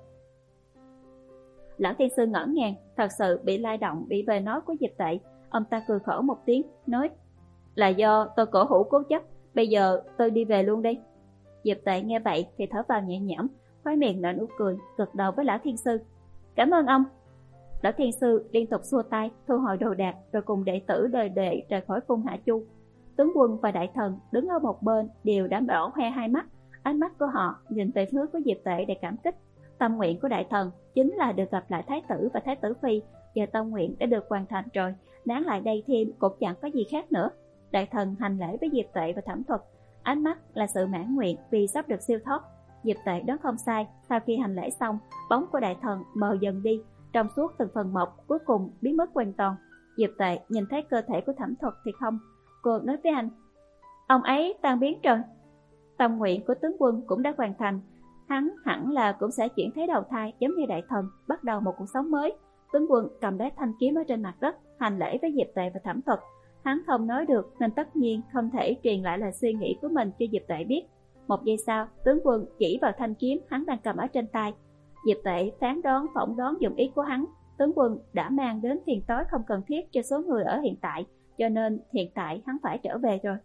Lão thiên sư ngỡ ngàng, thật sự bị lay động bị lời nói của Diệp Tệ. Ông ta cười khổ một tiếng, nói, là do tôi cổ hủ cố chấp, bây giờ tôi đi về luôn đi. Diệp Tệ nghe vậy thì thở vào nhẹ nhõm, khóe miệng nở nụ cười, gật đầu với lão thiên sư. Cảm ơn ông. Lão Thiên Sư liên tục xua tay, thu hồi đồ đạc, rồi cùng đệ tử đời đệ rời khỏi cung Hạ Chu. Tướng quân và đại thần đứng ở một bên đều đã đỏ hoe hai mắt, ánh mắt của họ nhìn về hướng của Diệp Tệ để cảm kích. Tâm nguyện của đại thần chính là được gặp lại thái tử và thái tử phi, giờ tâm nguyện đã được hoàn thành rồi, nán lại đây thêm cũng chẳng có gì khác nữa. Đại thần hành lễ với Diệp Tệ và Thẩm Thuật, ánh mắt là sự mãn nguyện vì sắp được siêu thoát. Diệp Tệ đoán không sai, sau khi hành lễ xong, bóng của đại thần mờ dần đi, trong suốt từng phần một cuối cùng biến mất hoàn toàn. Diệp Tệ nhìn thấy cơ thể của Thẩm Thuật thì không, cô nói với anh, ông ấy tan biến rồi. Tâm nguyện của tướng quân cũng đã hoàn thành, hắn hẳn là cũng sẽ chuyển thế đầu thai giống như đại thần, bắt đầu một cuộc sống mới. Tướng quân cầm lấy thanh kiếm ở trên mặt đất, hành lễ với Diệp Tệ và Thẩm Thuật. Hắn không nói được nên tất nhiên không thể truyền lại lời suy nghĩ của mình cho Diệp Tệ biết. Một giây sau, tướng quân chỉ vào thanh kiếm hắn đang cầm ở trên tay. Diệp Tệ phán đoán phỏng đoán dụng ý của hắn. Tướng quân đã mang đến phiền toái không cần thiết cho số người ở hiện tại, cho nên hiện tại hắn phải trở về rồi.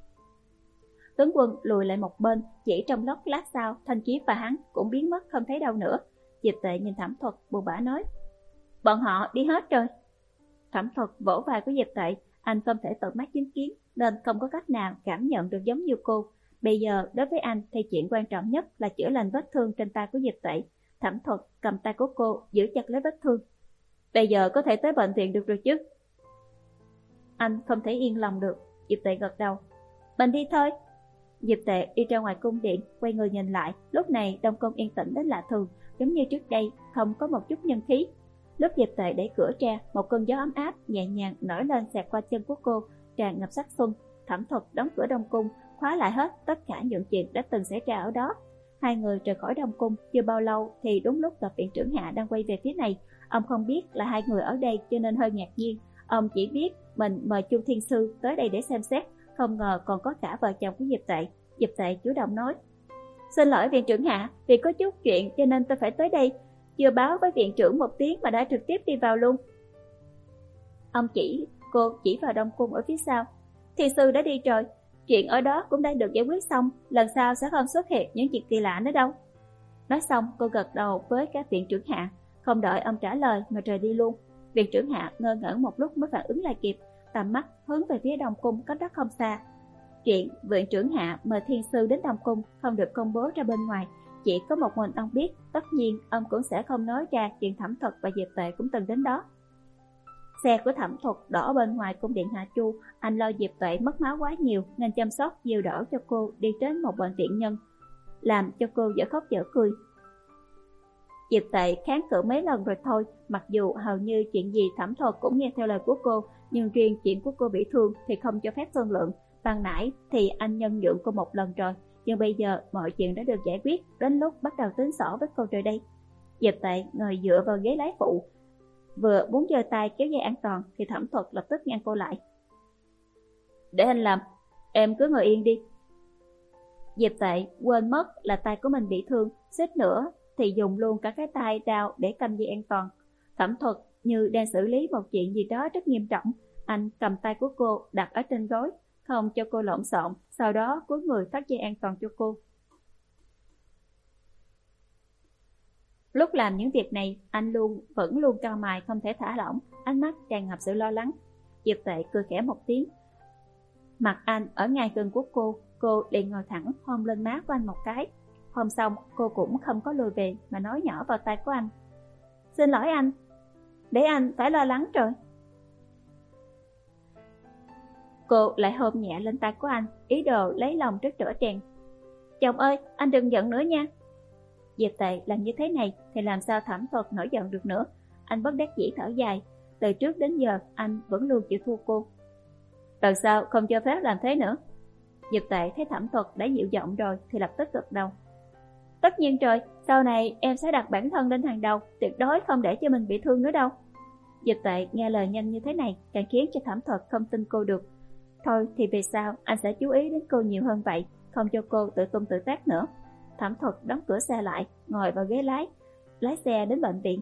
Tướng quân lùi lại một bên, chỉ trong lốc lát sau, thanh kiếm và hắn cũng biến mất không thấy đâu nữa. Diệp Tệ nhìn Thẩm Thuật buồn bã nói, bọn họ đi hết rồi. Thẩm Thuật vỗ vai của Diệp Tệ, anh không thể tận mắt chứng kiến nên không có cách nào cảm nhận được giống như cô. Bây giờ đối với anh thì chuyện quan trọng nhất là chữa lành vết thương trên tay của Diệp Tệ. Thẩm Thuật cầm tay của cô giữ chặt lấy vết thương. Bây giờ có thể tới bệnh viện được rồi chứ? Anh không thể yên lòng được. Diệp Tệ gật đầu. Mình đi thôi. Diệp Tệ đi ra ngoài cung điện, quay người nhìn lại. Lúc này Đông Cung yên tĩnh đến lạ thường, giống như trước đây không có một chút nhân khí. Lúc Diệp Tệ đẩy cửa ra, một cơn gió ấm áp nhẹ nhàng nổi lên xẹt qua chân của cô, tràn ngập sắc xuân. Thẩm Thuật đóng cửa Đông Cung, khóa lại hết tất cả những chuyện đã từng xảy ra ở đó. Hai người rời khỏi Đông Cung chưa bao lâu thì đúng lúc gặp viện trưởng Hạ đang quay về phía này. Ông không biết là hai người ở đây cho nên hơi ngạc nhiên. Ông chỉ biết mình mời Chu Thiên Sư tới đây để xem xét, không ngờ còn có cả vợ chồng của Diệp Tệ. Diệp Tệ chủ động nói, xin lỗi viện trưởng Hạ, vì có chút chuyện cho nên tôi phải tới đây, chưa báo với viện trưởng một tiếng mà đã trực tiếp đi vào luôn. Ông chỉ cô chỉ vào Đông Cung ở phía sau. Thiên Sư đã đi rồi, chuyện ở đó cũng đã được giải quyết xong, lần sau sẽ không xuất hiện những chuyện kỳ lạ nữa đâu. Nói xong cô gật đầu với các viện trưởng Hạ, không đợi ông trả lời mà rời đi luôn. Viện trưởng Hạ ngơ ngẩn một lúc mới phản ứng lại kịp, tầm mắt hướng về phía Đông Cung cách đó không xa. Chuyện viện trưởng Hạ mời Thiên Sư đến Đông Cung không được công bố ra bên ngoài, chỉ có một mình ông biết. Tất nhiên ông cũng sẽ không nói ra chuyện Thẩm Thuật và Diệp Tệ cũng từng đến đó. Xe của Thẩm Thuật đỏ bên ngoài cung điện Hạ Chu. Anh lo Diệp Tệ mất máu quá nhiều nên chăm sóc dìu đỡ cho cô đi đến một bệnh viện nhân, làm cho cô dở khóc dở cười. Diệp Tệ kháng cự mấy lần rồi thôi, mặc dù hầu như chuyện gì Thẩm Thuật cũng nghe theo lời của cô, nhưng riêng chuyện của cô bị thương thì không cho phép thương lượng. Ban nãy thì anh nhân nhượng cô một lần rồi, nhưng bây giờ mọi chuyện đã được giải quyết, đến lúc bắt đầu tính xỏ với cô rồi đây. Diệp Tệ ngồi dựa vào ghế lái phụ, vừa muốn giơ tay kéo dây an toàn thì Thẩm Thuật lập tức ngăn cô lại. Để anh làm, em cứ ngồi yên đi. Diệp Tệ quên mất là tay của mình bị thương, suýt nữa thì dùng luôn cả cái tay đao để cầm dây an toàn. Thẩm Thuật như đang xử lý một chuyện gì đó rất nghiêm trọng. Anh cầm tay của cô đặt ở trên gối, không cho cô lộn xộn, sau đó cúi người thắt dây an toàn cho cô. Lúc làm những việc này, anh luôn vẫn luôn cau mày không thể thả lỏng, ánh mắt tràn ngập sự lo lắng. Diệp Tệ cười khẽ một tiếng. Mặt anh ở ngay gần của cô, cô liền ngồi thẳng hôn lên má của anh một cái. Hôn xong, cô cũng không có lùi về mà nói nhỏ vào tai của anh. Xin lỗi anh, để anh phải lo lắng rồi. Cô lại hôn nhẹ lên tay của anh, ý đồ lấy lòng rất rõ ràng. Chồng ơi, anh đừng giận nữa nha. Diệp Tệ làm như thế này thì làm sao Thẩm Thuật nổi giận được nữa. Anh bất đắc dĩ thở dài. Từ trước đến giờ anh vẫn luôn chịu thua cô. Lần sau không cho phép làm thế nữa. Diệp Tệ thấy Thẩm Thuật đã dịu giọng rồi thì lập tức gật đầu. Tất nhiên rồi, sau này em sẽ đặt bản thân lên hàng đầu, tuyệt đối không để cho mình bị thương nữa đâu. Diệp Tệ nghe lời nhanh như thế này càng khiến cho Thẩm Thuật không tin cô được. Thôi thì về sau anh sẽ chú ý đến cô nhiều hơn vậy, không cho cô tự tung tự tác nữa. Thẩm Thuật đóng cửa xe lại, ngồi vào ghế lái, lái xe đến bệnh viện.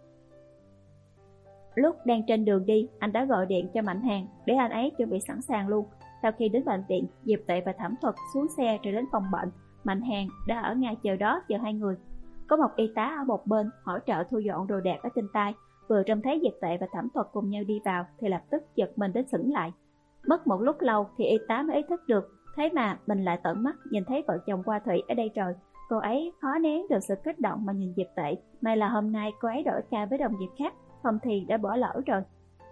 Lúc đang trên đường đi, anh đã gọi điện cho Mạnh Hàn để anh ấy chuẩn bị sẵn sàng luôn. Sau khi đến bệnh viện, Diệp Tệ và Thẩm Thuật xuống xe rồi đến phòng bệnh. Mạnh Hàn đã ở ngay chờ đó chờ hai người. Có một y tá ở một bên hỗ trợ thu dọn đồ đạc ở trên tay. vừa trông thấy Diệp Tệ và Thẩm Thuật cùng nhau đi vào thì lập tức giật mình đến sững lại. Mất một lúc lâu thì y tá mới ý thức được, thế mà mình lại tận mắt nhìn thấy vợ chồng Hoa Thủy ở đây rồi. Cô ấy khó nén được sự kích động mà nhìn Diệp Tệ. May là hôm nay cô ấy đổi ca với đồng nghiệp khác, không thì đã bỏ lỡ rồi.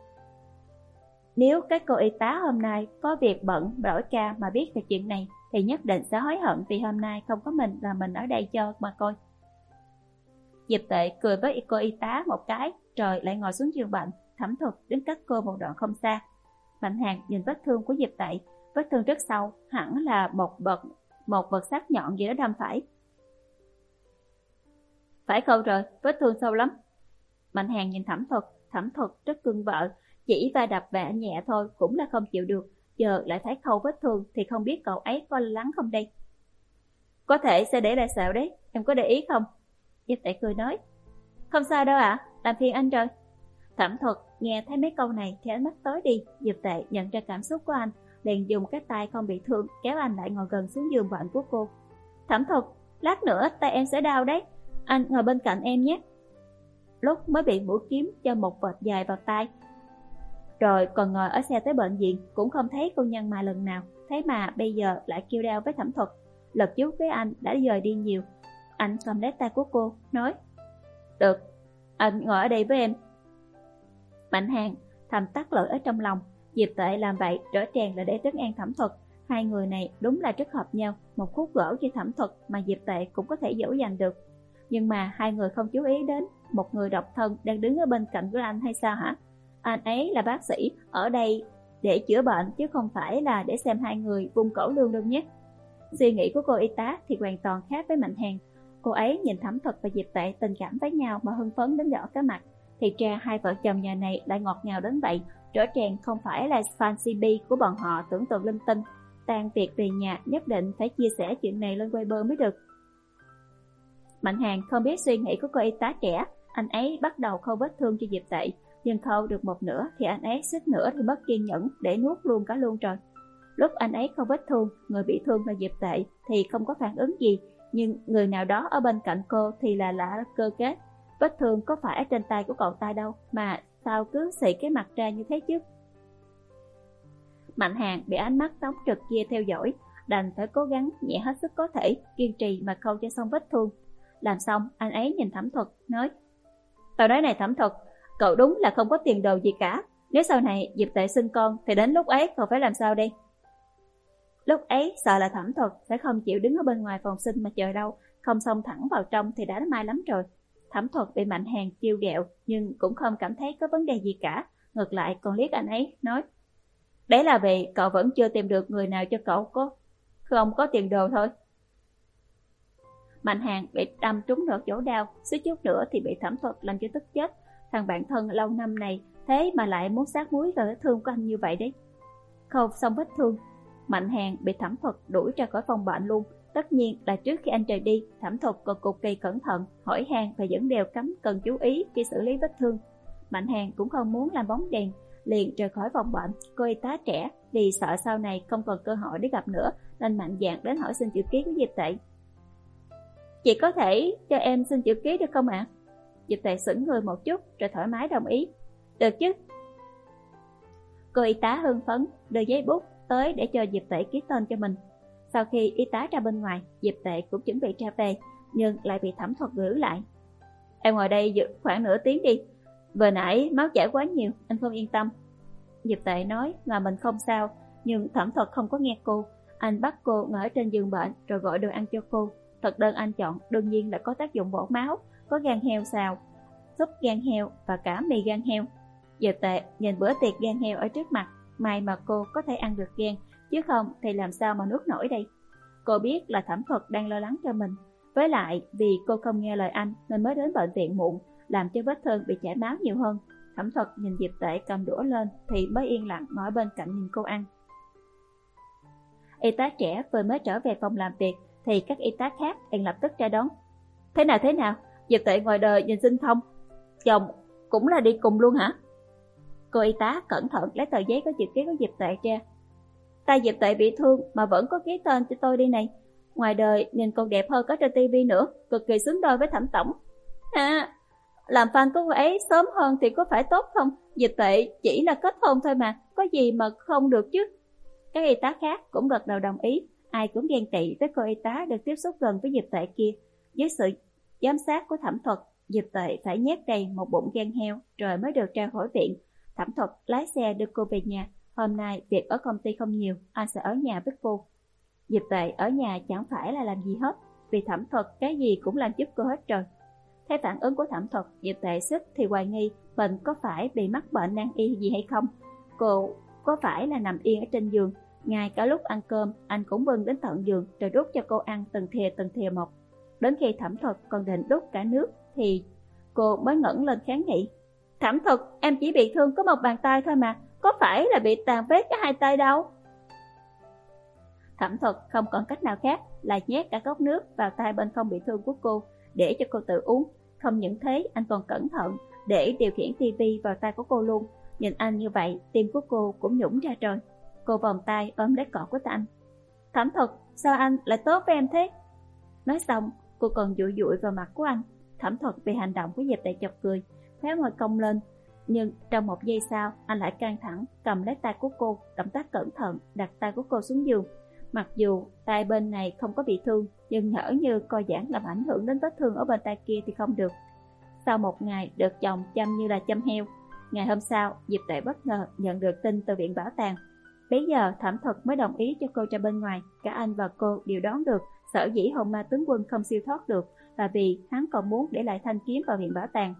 Nếu các cô y tá hôm nay có việc bận đổi ca mà biết về chuyện này thì nhất định sẽ hối hận vì hôm nay không có mình là mình ở đây cho mà coi. Diệp Tệ cười với cô y tá một cái rồi lại ngồi xuống giường bệnh. Thẩm Thuật đứng cách cô một đoạn không xa. Mạnh Hàn nhìn vết thương của Diệp Tệ, vết thương rất sâu, hẳn là một vật một vật sắc nhọn gì đó đâm phải. Phải không rồi, vết thương sâu lắm. Mạnh Hàn nhìn Thẩm Thuật, Thẩm Thuật rất cưng vợ, chỉ va đập vạ nhẹ thôi cũng là không chịu được, giờ lại thấy khâu vết thương thì không biết cậu ấy có lo lắng không đây. Có thể sẽ để lại sẹo đấy, em có để ý không? Diệp Tệ cười nói. Không sao đâu ạ, à, làm phiền anh rồi. Thẩm Thuật nghe thấy mấy câu này thì ánh mắt tối đi. Diệp Tệ nhận ra cảm xúc của anh, liền dùng cái tay không bị thương kéo anh lại ngồi gần xuống giường bệnh của cô. Thẩm Thuật, lát nữa tay em sẽ đau đấy, anh ngồi bên cạnh em nhé. Lúc mới bị mũi kiếm cho một vệt dài vào tay, rồi còn ngồi ở xe tới bệnh viện cũng không thấy cô nhân mà lần nào, thế mà bây giờ lại kêu đau với Thẩm Thuật. Lần trước với anh đã dời đi nhiều. Anh cầm lấy tay của cô, nói: Được, anh ngồi ở đây với em. Mạnh Hàn thầm tắt lưỡi ở trong lòng. Diệp Tệ làm vậy rõ ràng là để trấn an Thẩm Thuật. Hai người này đúng là rất hợp nhau, một khúc gỗ cho Thẩm Thuật mà Diệp Tệ cũng có thể dỗ dành được. Nhưng mà hai người không chú ý đến một người độc thân đang đứng ở bên cạnh của anh hay sao hả? Anh ấy là bác sĩ ở đây để chữa bệnh chứ không phải là để xem hai người vung cổ lương đâu nhé. Suy nghĩ của cô y tá thì hoàn toàn khác với Mạnh Hàn. Cô ấy nhìn Thẩm Thuật và Diệp Tệ tình cảm với nhau mà hưng phấn đến đỏ cả mặt. Thì ra hai vợ chồng nhà này lại ngọt ngào đến vậy, rõ ràng không phải là fancy bee của bọn họ tưởng tượng linh tinh. Tan việc về nhà nhất định phải chia sẻ chuyện này lên Weibo mới được. Mạnh Hàn không biết suy nghĩ của cô y tá trẻ, anh ấy bắt đầu khâu vết thương cho Diệp Tệ, nhưng khâu được một nửa thì anh ấy xích nửa thì mất kiên nhẫn để nuốt luôn cả luôn rồi. Lúc anh ấy khâu vết thương, người bị thương là Diệp Tệ thì không có phản ứng gì, nhưng người nào đó ở bên cạnh cô thì là lạ cơ kết. Vết thương có phải ở trên tay của cậu ta đâu mà sao cứ xị cái mặt ra như thế chứ. Mạnh Hàn bị ánh mắt nóng trực kia theo dõi, đành phải cố gắng nhẹ hết sức có thể, kiên trì mà khâu cho xong vết thương. Làm xong, anh ấy nhìn Thẩm Thuật, nói: Tao nói này Thẩm Thuật, cậu đúng là không có tiền đồ gì cả. Nếu sau này Diệp Tệ sinh con thì đến lúc ấy cậu phải làm sao đây? Lúc ấy sợ là Thẩm Thuật sẽ không chịu đứng ở bên ngoài phòng sinh mà chờ đâu, không xông thẳng vào trong thì đã may lắm rồi. Thẩm Thuật bị Mạnh Hàn trêu ghẹo nhưng cũng không cảm thấy có vấn đề gì cả, ngược lại còn liếc anh ấy, nói: Đấy là vì cậu vẫn chưa tìm được người nào cho cậu có không có tiền đồ thôi. Mạnh Hàn bị đâm trúng nửa chỗ đau, suýt chút nữa thì bị Thẩm Thuật làm cho tức chết. Thằng bạn thân lâu năm này thế mà lại muốn sát muối vào vết thương của anh như vậy đấy. Khâu xong vết thương, Mạnh Hàn bị Thẩm Thuật đuổi ra khỏi phòng bệnh luôn. Tất nhiên là trước khi anh rời đi, Thẩm Thuật còn cực kỳ cẩn thận, hỏi han và dẫn đều cấm cần chú ý khi xử lý vết thương. Mạnh Hàn cũng không muốn làm bóng đèn, liền rời khỏi phòng bệnh. Cô y tá trẻ vì sợ sau này không còn cơ hội để gặp nữa nên mạnh dạn đến hỏi xin chữ ký của Diệp Tệ. Chị có thể cho em xin chữ ký được không ạ? À? Diệp Tệ sững người một chút rồi thoải mái đồng ý. Được chứ. Cô y tá hưng phấn đưa giấy bút tới để cho Diệp Tệ ký tên cho mình. Sau khi y tá ra bên ngoài, Diệp Tệ cũng chuẩn bị ra về, nhưng lại bị Thẩm Thuật giữ lại. Em ngồi đây giữ khoảng nửa tiếng đi, vừa nãy máu chảy quá nhiều, anh không yên tâm. Diệp Tệ nói là mình không sao, nhưng Thẩm Thuật không có nghe cô. Anh bắt cô ngồi trên giường bệnh rồi gọi đồ ăn cho cô. Thực đơn anh chọn đương nhiên là có tác dụng bổ máu, có gan heo xào, súp gan heo và cả mì gan heo. Diệp Tệ nhìn bữa tiệc gan heo ở trước mặt, may mà cô có thể ăn được gan, chứ không thì làm sao mà nuốt nổi đây. Cô biết là Thẩm Thuật đang lo lắng cho mình, với lại vì cô không nghe lời anh nên mới đến bệnh viện muộn, làm cho vết thương bị chảy máu nhiều hơn. Thẩm Thuật nhìn Diệp Tệ cầm đũa lên thì mới yên lặng ngồi bên cạnh nhìn cô ăn. Y tá trẻ vừa mới trở về phòng làm việc thì các y tá khác liền lập tức ra đón. Thế nào thế nào, Diệp Tệ ngoài đời nhìn xinh không? Chồng cũng là đi cùng luôn hả? Cô y tá cẩn thận lấy tờ giấy có chữ ký của Diệp Tệ ra. Tay Diệp Tệ bị thương mà vẫn có ký tên cho tôi đi này. Ngoài đời nhìn còn đẹp hơn cả trên tivi nữa, cực kỳ xứng đôi với Thẩm tổng. À, làm fan của cô ấy sớm hơn thì có phải tốt không? Dịch Tệ chỉ là kết hôn thôi mà, có gì mà không được chứ? Các y tá khác cũng gật đầu đồng ý, ai cũng ghen tị với cô y tá được tiếp xúc gần với Dịch Tệ kia. Dưới sự giám sát của Thẩm Thuật, Dịch Tệ phải nhét đầy một bụng gan heo rồi mới được ra khỏi viện. Thẩm Thuật lái xe đưa cô về nhà. Hôm nay việc ở công ty không nhiều, anh sẽ ở nhà với cô. Dịch Tệ ở nhà chẳng phải là làm gì hết, vì Thẩm Thuật cái gì cũng làm giúp cô hết rồi. Thấy phản ứng của Thẩm Thuật, Dịch Tệ sức thì hoài nghi mình có phải bị mắc bệnh nan y gì hay không. Cô có phải là nằm yên ở trên giường, ngay cả lúc ăn cơm anh cũng bưng đến tận giường rồi đút cho cô ăn từng thìa từng thìa một. Đến khi Thẩm Thuật còn định đút cả nước thì cô mới ngẩng lên kháng nghị. Thẩm Thuật, em chỉ bị thương có một bàn tay thôi mà, có phải là bị tàn vết cả hai tay đâu. Thẩm Thuật không còn cách nào khác là nhét cả cốc nước vào tay bên không bị thương của cô để cho cô tự uống. Không những thế, anh còn cẩn thận để điều khiển tivi vào tay của cô luôn. Nhìn anh như vậy, tim của cô cũng nhũng ra rồi. Cô vòng tay ôm lấy cỏ của anh. Thẩm Thuật, sao anh lại tốt với em thế? Nói xong, cô còn dụi dụi vào mặt của anh. Thẩm Thuật vì hành động của Diệp Tệ chọc cười, khóe môi cong lên. Nhưng trong một giây sau, anh lại căng thẳng cầm lấy tay của cô, động tác cẩn thận đặt tay của cô xuống giường. Mặc dù tay bên này không có bị thương, nhưng nhỡ như co giãn làm ảnh hưởng đến vết thương ở bên tay kia thì không được. Sau một ngày được chồng chăm như là chăm heo, ngày hôm sau Diệp Tệ bất ngờ nhận được tin từ viện bảo tàng. Bây giờ Thẩm Thuật mới đồng ý cho cô ra bên ngoài. Cả anh và cô đều đoán được sở dĩ Hồng Ma tướng quân không siêu thoát được là vì hắn còn muốn để lại thanh kiếm vào viện bảo tàng.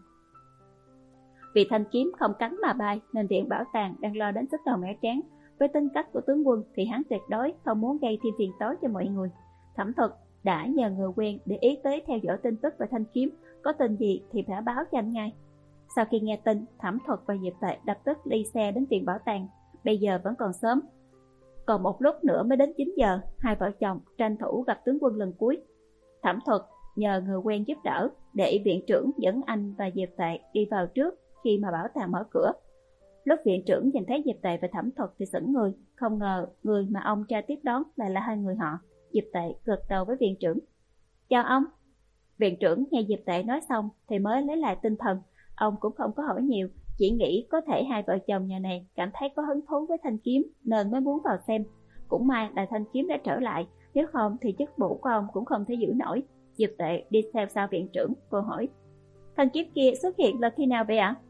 Vì thanh kiếm không cánh mà bay nên viện bảo tàng đang lo đến sức đầu mẻ trán. Với tính cách của tướng quân thì hắn tuyệt đối không muốn gây thêm phiền toái cho mọi người. Thẩm Thuật đã nhờ người quen để ý tới theo dõi tin tức về thanh kiếm, có tin gì thì phải báo cho anh ngay. Sau khi nghe tin, Thẩm Thuật và Diệp Tệ lập tức đi xe đến viện bảo tàng. Bây giờ vẫn còn sớm, còn một lúc nữa mới đến chín giờ. Hai vợ chồng tranh thủ gặp tướng quân lần cuối. Thẩm Thuật nhờ người quen giúp đỡ để viện trưởng dẫn anh và Diệp Tệ đi vào trước khi mà bảo tàng mở cửa. Lúc viện trưởng nhìn thấy Diệp Tệ và Thẩm Thuật thì sững người, không ngờ người mà ông ra tiếp đón lại là hai người họ. Diệp Tệ gật đầu với viện trưởng. Chào ông. Viện trưởng nghe Diệp Tệ nói xong thì mới lấy lại tinh thần. Ông cũng không có hỏi nhiều, chỉ nghĩ có thể hai vợ chồng nhà này cảm thấy có hứng thú với thanh kiếm nên mới muốn vào xem. Cũng may là thanh kiếm đã trở lại, nếu không thì chức vụ của ông cũng không thể giữ nổi. Diệp Tệ đi theo sau viện trưởng, cô hỏi: Thanh kiếm kia xuất hiện là khi nào vậy ạ?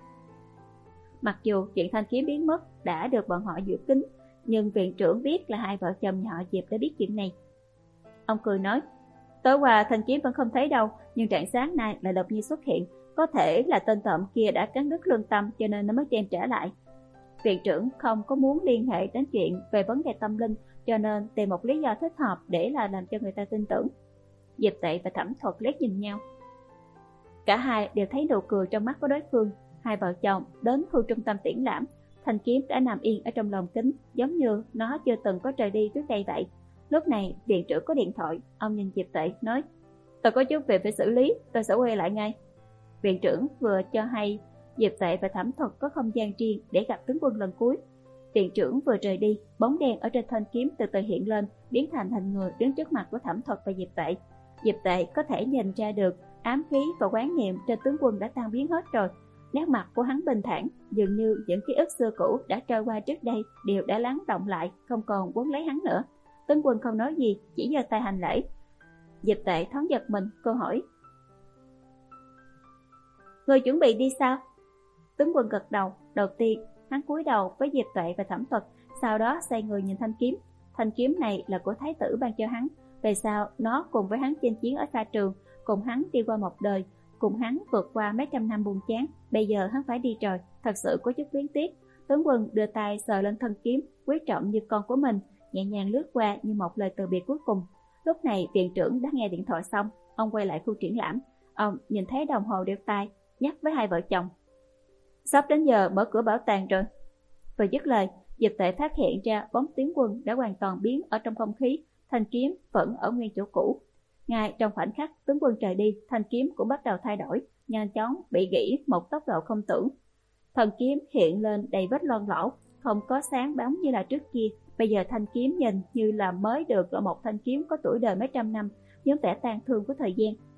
Mặc dù chuyện thanh kiếm biến mất đã được bọn họ dự kín, nhưng viện trưởng biết là hai vợ chồng nhà họ Diệp đã biết chuyện này. Ông cười nói: Tối qua thanh kiếm vẫn không thấy đâu, nhưng rạng sáng nay lại đột nhiên xuất hiện. Có thể là tên trộm kia đã cắn đứt lương tâm cho nên nó mới đem trả lại. Viện trưởng không có muốn liên hệ đến chuyện về vấn đề tâm linh, cho nên tìm một lý do thích hợp để là làm cho người ta tin tưởng. Diệp Tệ và Thẩm Thuật liếc nhìn nhau. Cả hai đều thấy nụ cười trong mắt của đối phương. Hai vợ chồng đến khu trung tâm triển lãm, thanh kiếm đã nằm yên ở trong lồng kính, giống như nó chưa từng có rời đi trước đây vậy. Lúc này viện trưởng có điện thoại, ông nhìn Diệp Tệ nói: Tôi có chút việc phải xử lý, tôi sẽ quay lại ngay. Viện trưởng vừa cho hay Diệp Tệ và Thẩm Thuật có không gian riêng để gặp tướng quân lần cuối. Viện trưởng vừa rời đi, bóng đen ở trên thanh kiếm từ từ hiện lên, biến thành hình người đứng trước mặt của Thẩm Thuật và Diệp Tệ. Diệp Tệ có thể nhìn ra được ám khí và quán niệm trên tướng quân đã tan biến hết rồi. Nét mặt của hắn bình thản, dường như những ký ức xưa cũ đã trôi qua trước đây đều đã lắng động lại, không còn quấn lấy hắn nữa. Tướng quân không nói gì, chỉ giơ tay hành lễ. Diệp Tệ thoáng giật mình, cô hỏi: Người chuẩn bị đi sao? Tướng quân gật đầu. Đầu tiên hắn cúi đầu với Diệp Tệ và Thẩm Thuật, sau đó xoay người nhìn thanh kiếm. Thanh kiếm này là của thái tử ban cho hắn. Về sau nó cùng với hắn chinh chiến ở xa trường, cùng hắn đi qua một đời, cùng hắn vượt qua mấy trăm năm buồn chán. Bây giờ hắn phải đi rồi, thật sự có chút luyến tiếc. Tướng quân đưa tay sờ lên thân kiếm, quý trọng như con của mình, nhẹ nhàng lướt qua như một lời từ biệt cuối cùng. Lúc này viện trưởng đã nghe điện thoại xong, ông quay lại khu triển lãm. Ông nhìn thấy đồng hồ đeo tay, nhắc với hai vợ chồng: Sắp đến giờ mở cửa bảo tàng rồi. Vừa dứt lời, Diệp Tệ phát hiện ra bóng tướng quân đã hoàn toàn biến ở trong không khí, thanh kiếm vẫn ở nguyên chỗ cũ. Ngay trong khoảnh khắc tướng quân rời đi, thanh kiếm cũng bắt đầu thay đổi, nhanh chóng bị gãy một tốc độ không tưởng. Thân kiếm hiện lên đầy vết loang lỗ, không có sáng bóng như là trước kia. Bây giờ thanh kiếm nhìn như là mới được, là một thanh kiếm có tuổi đời mấy trăm năm, giống vẻ tàn thương của thời gian.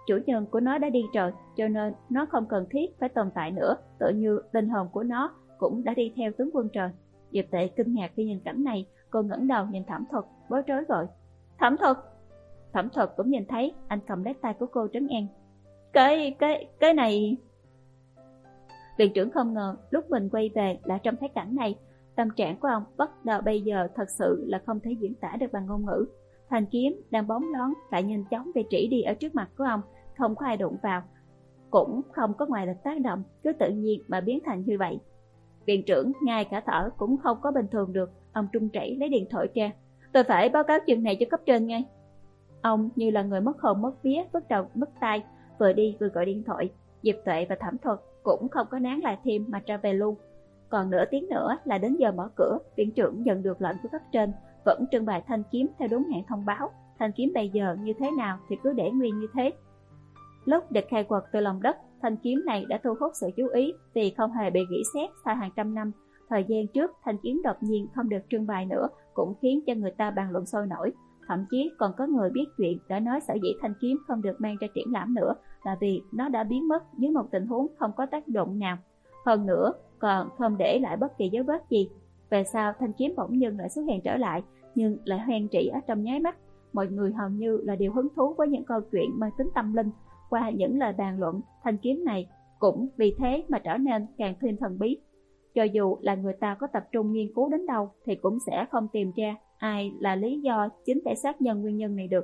chủ nhân của nó đã đi rồi, cho nên nó không cần thiết phải tồn tại nữa, tựa như linh hồn của nó cũng đã đi theo tướng quân trời. Diệp Tệ kinh ngạc khi nhìn cảnh này, cô ngẩng đầu nhìn Thẩm Thuật, bối rối gọi: Thẩm Thuật! Thẩm Thuật cũng nhìn thấy, anh cầm lấy tay của cô trấn an: Cái, cái, cái này... Viện trưởng không ngờ lúc mình quay về lại trông thấy cảnh này. Tâm trạng của ông bắt đầu bây giờ thật sự là không thể diễn tả được bằng ngôn ngữ. Thanh kiếm đang bóng lón lại nhanh chóng bị trĩ đi ở trước mặt của ông, không có ai đụng vào, cũng không có ngoài lực tác động, cứ tự nhiên mà biến thành như vậy. Viện trưởng ngay cả thở cũng không có bình thường được, ông trung chảy lấy điện thoại ra: Tôi phải báo cáo chuyện này cho cấp trên ngay. Ông như là người mất hồn mất vía, vứt đầu mất tay, vừa đi vừa gọi điện thoại. Diệp Tuệ và Thẩm Thuật cũng không có nán lại thêm mà ra về luôn. Còn nửa tiếng nữa là đến giờ mở cửa. Viện trưởng nhận được lệnh của cấp trên, vẫn trưng bày thanh kiếm theo đúng hẹn thông báo. Thanh kiếm bây giờ như thế nào thì cứ để nguyên như thế. Lúc được khai quật từ lòng đất, thanh kiếm này đã thu hút sự chú ý vì không hề bị rỉ sét sau hàng trăm năm. Thời gian trước, thanh kiếm đột nhiên không được trưng bày nữa cũng khiến cho người ta bàn luận sôi nổi. Thậm chí còn có người biết chuyện đã nói sở dĩ thanh kiếm không được mang ra triển lãm nữa là vì nó đã biến mất dưới một tình huống không có tác dụng nào. Hơn nữa, còn không để lại bất kỳ dấu vết gì. Về sau, thanh kiếm bỗng dưng lại xuất hiện trở lại, nhưng lại hoen trĩ ở trong nháy mắt. Mọi người hầu như là đều hứng thú với những câu chuyện mang tính tâm linh. Qua những lời bàn luận, thanh kiếm này cũng vì thế mà trở nên càng thêm thần bí. Cho dù là người ta có tập trung nghiên cứu đến đâu thì cũng sẽ không tìm ra ai là lý do chính để xác nhận nguyên nhân này được.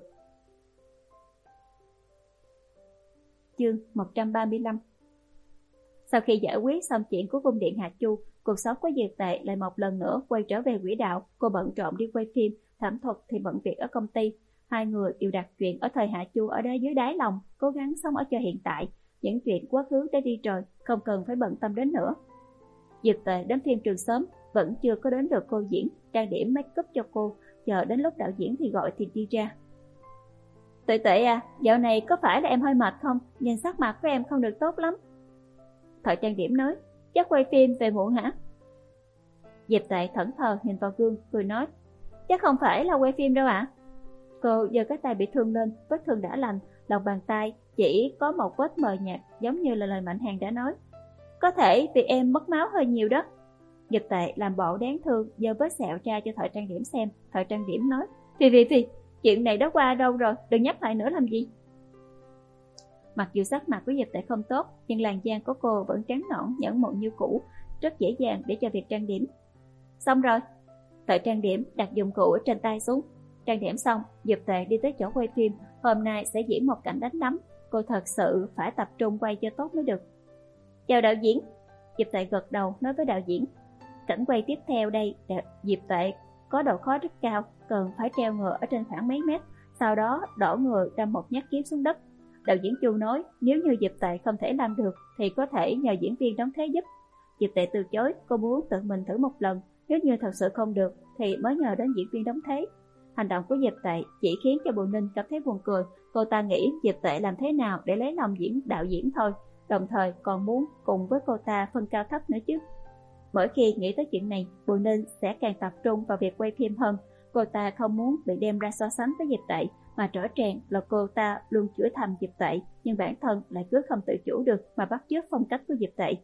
Chương một trăm ba mươi lăm. Sau khi giải quyết xong chuyện của cung điện Hạ Chu, cuộc sống của Diệp Tệ lại một lần nữa quay trở về quỹ đạo. Cô bận rộn đi quay phim, Thẩm Thuật thì bận việc ở công ty. Hai người đều đặt chuyện ở thời Hạ Chu ở đây dưới đáy lòng, cố gắng sống ở cho hiện tại. Những chuyện quá khứ đã đi rồi, không cần phải bận tâm đến nữa. Diệp Tệ đến phim trường sớm, vẫn chưa có đến được cô diễn, trang điểm make up cho cô, chờ đến lúc đạo diễn thì gọi thì đi ra. Tệ Tệ à, dạo này có phải là em hơi mệt không? Nhìn sắc mặt của em không được tốt lắm. Thợ trang điểm nói: Chắc quay phim về muộn hả? Diệp Tệ thẫn thờ nhìn vào gương, cười nói: Chắc không phải là quay phim đâu ạ. À? Cô giơ cái tay bị thương lên, vết thương đã lành, lòng bàn tay chỉ có một vết mờ nhạt, giống như là lời Mạnh Hàn đã nói. Có thể vì em mất máu hơi nhiều đó. Diệp Tệ làm bộ đáng thương, giơ vết sẹo ra cho thợ trang điểm xem. Thợ trang điểm nói: Vì vì vì, chuyện này đã qua đâu rồi, đừng nhắc lại nữa làm gì. Mặc dù sắc mặt của Diệp Tệ không tốt, nhưng làn da của cô vẫn trắng nõn, nhẵn mụn như cũ, rất dễ dàng để cho việc trang điểm. Xong rồi. Thợ trang điểm đặt dụng cụ ở trên tay xuống. Trang điểm xong, Diệp Tệ đi tới chỗ quay phim. Hôm nay sẽ diễn một cảnh đánh đấm, cô thật sự phải tập trung quay cho tốt mới được. Chào đạo diễn. Diệp Tệ gật đầu nói với đạo diễn. Cảnh quay tiếp theo đây, Diệp Tệ có độ khó rất cao, cần phải treo người ở trên khoảng mấy mét, sau đó đổ người đâm một nhát kiếm xuống đất. Đạo diễn Chu nói nếu như Diệp Tệ không thể làm được thì có thể nhờ diễn viên đóng thế giúp. Diệp Tệ từ chối, cô muốn tự mình thử một lần, nếu như thật sự không được thì mới nhờ đến diễn viên đóng thế. Hành động của Diệp Tệ chỉ khiến cho Bùi Ninh cảm thấy buồn cười, cô ta nghĩ Diệp Tệ làm thế nào để lấy lòng diễn đạo diễn thôi, đồng thời còn muốn cùng với cô ta phân cao thấp nữa chứ. Mỗi khi nghĩ tới chuyện này, Bùi Ninh sẽ càng tập trung vào việc quay phim hơn. Cô ta không muốn bị đem ra so sánh với Diệp Tệ, mà rõ ràng là cô ta luôn chửi thầm Diệp Tệ, nhưng bản thân lại cứ không tự chủ được mà bắt chước phong cách của Diệp Tệ.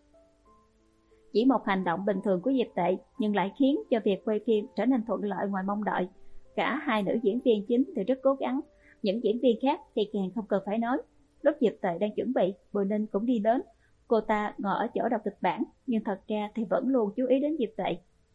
Chỉ một hành động bình thường của Diệp Tệ nhưng lại khiến cho việc quay phim trở nên thuận lợi ngoài mong đợi. Cả hai nữ diễn viên chính thì rất cố gắng, những diễn viên khác thì càng không cần phải nói. Lúc Diệp Tệ đang chuẩn bị, Bùi Ninh cũng đi đến. Cô ta ngồi ở chỗ đọc kịch bản, nhưng thật ra thì vẫn luôn chú ý đến Diệp Tệ.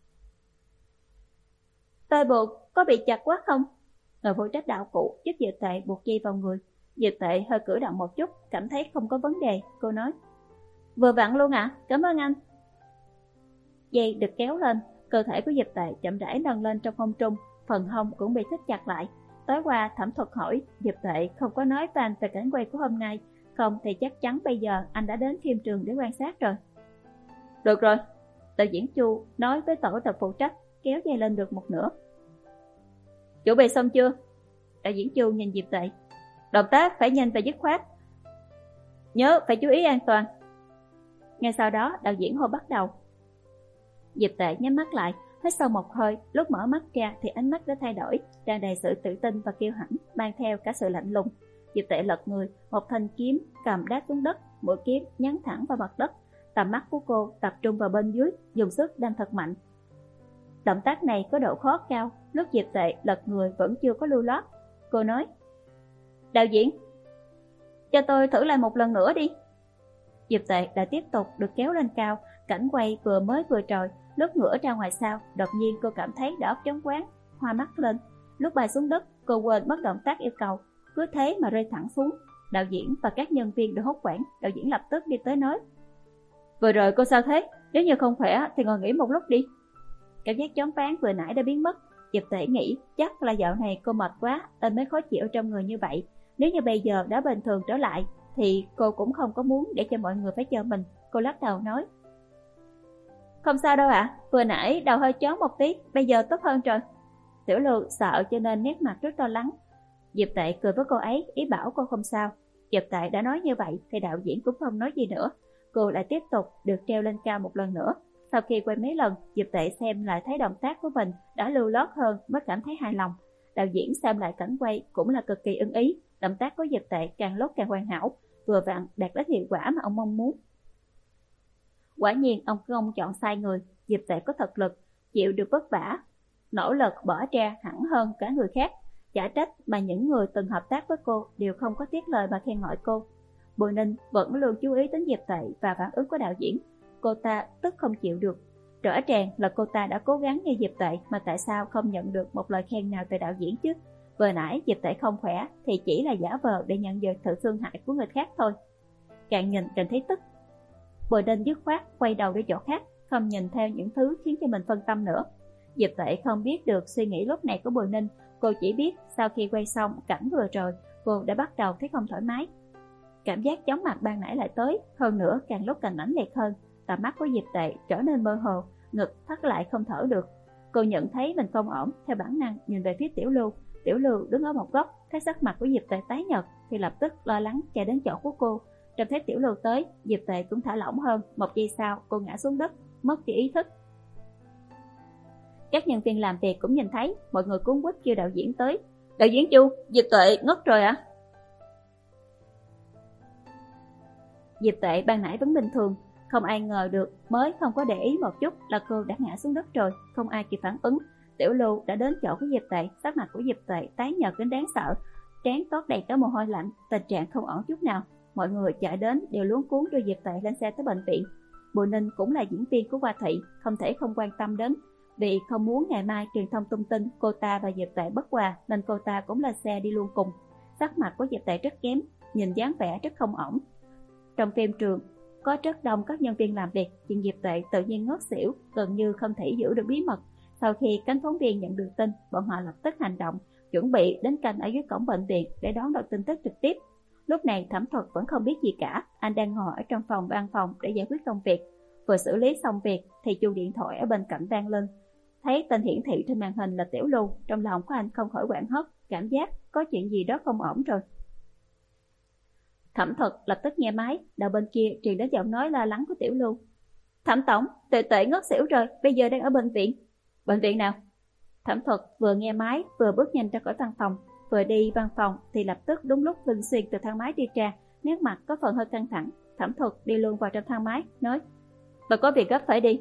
Tôi buộc có bị chặt quá không? Người phụ trách đạo cụ giúp Diệp Tệ buộc dây vào người. Diệp Tệ hơi cử động một chút, cảm thấy không có vấn đề. Cô nói: Vừa vặn luôn ạ, à? Cảm ơn anh. Dây được kéo lên, cơ thể của Diệp Tệ chậm rãi nâng lên trong không trung, phần hông cũng bị thít chặt lại. Tối qua Thẩm Thuật hỏi Diệp Tệ không có nói với anh về cảnh quay của hôm nay, không thì chắc chắn bây giờ anh đã đến phim trường để quan sát rồi. Được rồi, đạo diễn Chu nói với tổ tập phụ trách, kéo dây lên được một nửa. Chuẩn bị xong chưa? Đạo diễn Chu nhìn Diệp Tệ. Động tác phải nhanh và dứt khoát, nhớ phải chú ý an toàn. Ngay sau đó đạo diễn hô bắt đầu. Diệp Tệ nhắm mắt lại, hít sâu một hơi, lúc mở mắt ra thì ánh mắt đã thay đổi, tràn đầy sự tự tin và kiêu hãnh, mang theo cả sự lạnh lùng. Diệp Tệ lật người, một thanh kiếm cầm đá xuống đất, mũi kiếm nhắm thẳng vào mặt đất. Tầm mắt của cô tập trung vào bên dưới, dùng sức đâm thật mạnh. Động tác này có độ khó cao, lúc Diệp Tệ lật người vẫn chưa có lưu loát. Cô nói: "Đạo diễn, cho tôi thử lại một lần nữa đi." Diệp Tệ đã tiếp tục được kéo lên cao, cảnh quay vừa mới vừa trồi, lúc ngửa ra ngoài sau, đột nhiên cô cảm thấy đầu óc choáng váng, hoa mắt lên. Lúc bay xuống đất, cô quên mất động tác yêu cầu, cứ thế mà rơi thẳng xuống. Đạo diễn và các nhân viên đều hốt hoảng, đạo diễn lập tức đi tới nói: "Vừa rồi cô sao thế? Nếu như không khỏe thì ngồi nghỉ một lúc đi." Cảm giác choáng váng vừa nãy đã biến mất. Diệp Tệ nghĩ chắc là dạo này cô mệt quá nên mới khó chịu trong người như vậy. Nếu như bây giờ đã bình thường trở lại thì cô cũng không có muốn để cho mọi người phải chờ mình. Cô lắc đầu nói: "Không sao đâu ạ, à. Vừa nãy đầu hơi chóng một tí, bây giờ tốt hơn rồi." Tiểu Lưu sợ cho nên nét mặt rất lo lắng. Diệp Tệ cười với cô ấy, ý bảo cô không sao. Diệp Tệ đã nói như vậy thì đạo diễn cũng không nói gì nữa. Cô lại tiếp tục được treo lên cao một lần nữa. Sau khi quay mấy lần, Diệp Tệ xem lại thấy động tác của mình đã lưu loát hơn mới cảm thấy hài lòng. Đạo diễn xem lại cảnh quay cũng là cực kỳ ưng ý. Động tác của Diệp Tệ càng lúc càng hoàn hảo, vừa vặn đạt đến hiệu quả mà ông mong muốn. Quả nhiên ông không chọn sai người. Diệp Tệ có thực lực, chịu được vất vả, nỗ lực bỏ ra hẳn hơn cả người khác. Chả trách mà những người từng hợp tác với cô đều không có tiếc lời mà khen ngợi cô. Bùi Ninh vẫn luôn chú ý đến Diệp Tệ và phản ứng của đạo diễn. Cô ta tức không chịu được. Rõ ràng là cô ta đã cố gắng như Diệp Tệ mà tại sao không nhận được một lời khen nào từ đạo diễn chứ? Vừa nãy Diệp Tệ không khỏe thì chỉ là giả vờ để nhận được sự thương hại của người khác thôi. Càng nhìn càng thấy tức. Bùi Ninh dứt khoát quay đầu đi chỗ khác, không nhìn theo những thứ khiến cho mình phân tâm nữa. Diệp Tệ không biết được suy nghĩ lúc này của Bùi Ninh. Cô chỉ biết sau khi quay xong cảnh vừa rồi, cô đã bắt đầu thấy không thoải mái. Cảm giác chóng mặt ban nãy lại tới, hơn nữa càng lúc càng mãnh liệt hơn. Tầm mắt của Diệp Tệ trở nên mơ hồ, ngực thắt lại không thở được. Cô nhận thấy mình không ổn, theo bản năng nhìn về phía Tiểu Lưu. Tiểu Lưu đứng ở một góc, thấy sắc mặt của Diệp Tệ tái nhợt thì lập tức lo lắng chạy đến chỗ của cô. Trông thấy Tiểu Lưu tới, Diệp Tệ cũng thả lỏng hơn. Một giây sau, cô ngã xuống đất, mất đi ý thức. Các nhân viên làm việc cũng nhìn thấy, mọi người cuống quýt kêu đạo diễn tới. "Đạo diễn Chu, Diệp Tệ ngất rồi ạ." À? Diệp Tệ ban nãy vẫn bình thường, không ai ngờ được mới không có để ý một chút là cô đã ngã xuống đất rồi, không ai kịp phản ứng. Tiểu Lưu đã đến chỗ của Diệp Tệ, sắc mặt của Diệp Tệ tái nhợt đến đáng sợ, trán toát đầy cả mồ hôi lạnh, tình trạng không ổn chút nào. Mọi người chạy đến đều luống cuống đưa Diệp Tệ lên xe tới bệnh viện. Bùi Ninh cũng là diễn viên của Hoa Thị, không thể không quan tâm đến. Vì không muốn ngày mai truyền thông tung tin cô ta và Diệp Tệ bất hòa nên cô ta cũng lên xe đi luôn cùng. Sắc mặt của Diệp Tệ rất kém, nhìn dáng vẻ rất không ổn. Trong phim trường có rất đông các nhân viên làm việc, chuyện Diệp Tệ tự nhiên ngất xỉu gần như không thể giữ được bí mật. Sau khi cánh phóng viên nhận được tin, bọn họ lập tức hành động, chuẩn bị đến canh ở dưới cổng bệnh viện để đón được tin tức trực tiếp. Lúc này Thẩm Thuật vẫn không biết gì cả, anh đang ngồi ở trong phòng văn phòng để giải quyết công việc. Vừa xử lý xong việc thì chuông điện thoại ở bên cạnh vang lên. Thấy tên hiển thị trên màn hình là Tiểu Lưu, trong lòng của anh không khỏi hoảng hốt, cảm giác có chuyện gì đó không ổn rồi. Thẩm Thuật lập tức nghe máy, đầu bên kia truyền đến giọng nói lo lắng của Tiểu Lưu. "Thẩm tổng, Tệ Tệ ngất xỉu rồi, bây giờ đang ở bệnh viện." "Bệnh viện nào?" Thẩm Thuật vừa nghe máy vừa bước nhanh ra khỏi văn phòng. Vừa đi văn phòng thì lập tức đúng lúc Vinh Xuyên từ thang máy đi ra, nét mặt có phần hơi căng thẳng. Thẩm Thuật đi luôn vào trong thang máy, nói: "Tôi có việc gấp phải đi."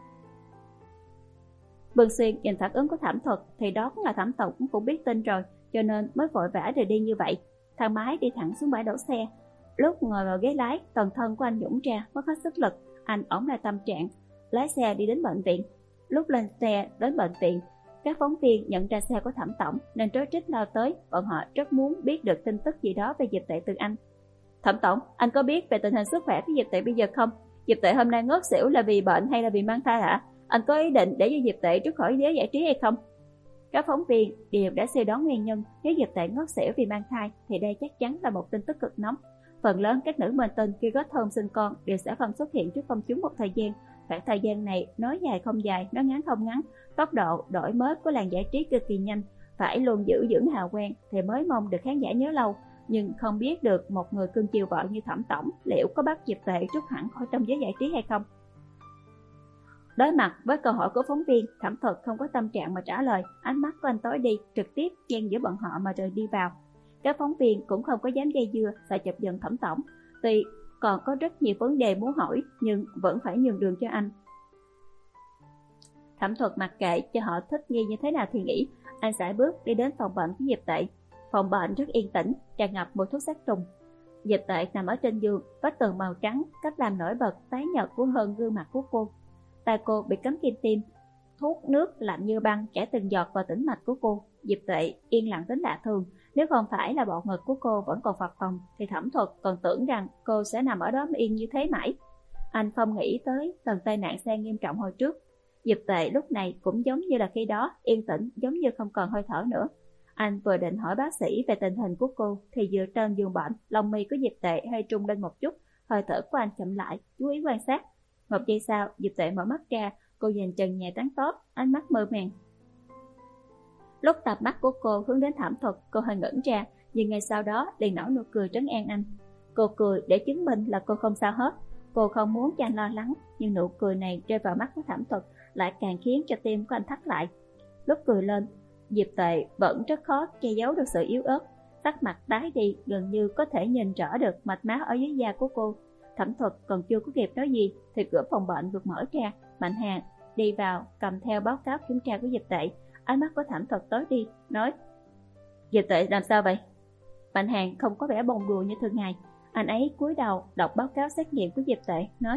Vân Xuyên nhìn phản ứng của Thẩm Thuật thì đó cũng là Thẩm tổng cũng biết tin rồi, cho nên mới vội vã rời đi như vậy. Thang máy đi thẳng xuống bãi đổ xe. Lúc ngồi vào ghế lái, toàn thân của anh nhũn ra, mất hết sức lực. Anh ổn lại tâm trạng, lái xe đi đến bệnh viện. Lúc lên xe đến bệnh viện, các phóng viên nhận ra xe của Thẩm tổng nên rối rít lao tới. Bọn họ rất muốn biết được tin tức gì đó về Diệp Tệ từ anh. "Thẩm tổng, anh có biết về tình hình sức khỏe của Diệp Tệ bây giờ không? Diệp Tệ hôm nay ngất xỉu là vì bệnh hay là vì mang thai hả? Anh có ý định để cho Diệp Tệ rút khỏi giới giải trí hay không?" Các phóng viên đều đã suy đoán nguyên nhân. Nếu Diệp Tệ ngất xỉu vì mang thai thì đây chắc chắn là một tin tức cực nóng. Phần lớn các nữ minh tinh khi kết hôn sinh con đều sẽ không xuất hiện trước công chúng một thời gian. Khoảng thời gian này nói dài không dài, nói ngắn không ngắn. Tốc độ đổi mới của làng giải trí cực kỳ nhanh, phải luôn giữ vững hào quang thì mới mong được khán giả nhớ lâu. Nhưng không biết được một người cưng chiều vợ như Thẩm tổng liệu có bắt Diệp Tệ rút hẳn khỏi trong giới giải trí hay không. Đối mặt với câu hỏi của phóng viên, Thẩm Thuật không có tâm trạng mà trả lời. Ánh mắt của anh tối đi, trực tiếp chen giữa bọn họ mà rời đi vào. Các phóng viên cũng không có dám dây dưa, sợ chọc giận Thẩm tổng. Tuy còn có rất nhiều vấn đề muốn hỏi, nhưng vẫn phải nhường đường cho anh. Thẩm Thuật mặc kệ cho họ thích nghi như thế nào thì nghĩ. Anh sải bước đi đến phòng bệnh của Diệp Tệ. Phòng bệnh rất yên tĩnh, tràn ngập mùi thuốc sát trùng. Diệp Tệ nằm ở trên giường, vách tường màu trắng, cách làm nổi bật tái nhợt của hơn gương mặt của cô. Tai cô bị cắm kim tiêm, thuốc nước lạnh như băng chảy từng giọt vào tĩnh mạch của cô. Diệp Tệ yên lặng đến lạ thường. Nếu không phải là bộ ngực của cô vẫn còn phập phồng, thì Thẩm Thuật còn tưởng rằng cô sẽ nằm ở đó yên như thế mãi. Anh không nghĩ tới lần tai nạn xe nghiêm trọng hồi trước. Diệp Tệ lúc này cũng giống như là khi đó, yên tĩnh, giống như không còn hơi thở nữa. Anh vừa định hỏi bác sĩ về tình hình của cô, thì dựa trên giường bệnh, lông mi của Diệp Tệ hơi trung lên một chút, hơi thở của anh chậm lại, chú ý quan sát. Một giây sau, Diệp Tệ mở mắt ra, cô nhìn trần nhà trắng toát, ánh mắt mơ màng. Lúc tập mắt của cô hướng đến Thẩm Thuật, cô hơi ngẩn ra, nhưng ngay sau đó liền nở nụ cười trấn an anh. Cô cười để chứng minh là cô không sao hết. Cô không muốn cho anh lo lắng, nhưng nụ cười này rơi vào mắt của Thẩm Thuật lại càng khiến cho tim của anh thắt lại. Lúc cười lên, Diệp Tệ vẫn rất khó che giấu được sự yếu ớt, sắc mặt tái đi, gần như có thể nhìn rõ được mạch máu ở dưới da của cô. Thẩm Thuật còn chưa có kịp nói gì thì cửa phòng bệnh được mở ra. Mạnh Hàn đi vào cầm theo báo cáo kiểm tra của Diệp Tệ. Ánh mắt của Thẩm Thuật tối đi, nói: Diệp Tệ làm sao vậy? Mạnh Hàn không có vẻ bông đùa như thường ngày. Anh ấy cúi đầu đọc báo cáo xét nghiệm của Diệp Tệ, nói: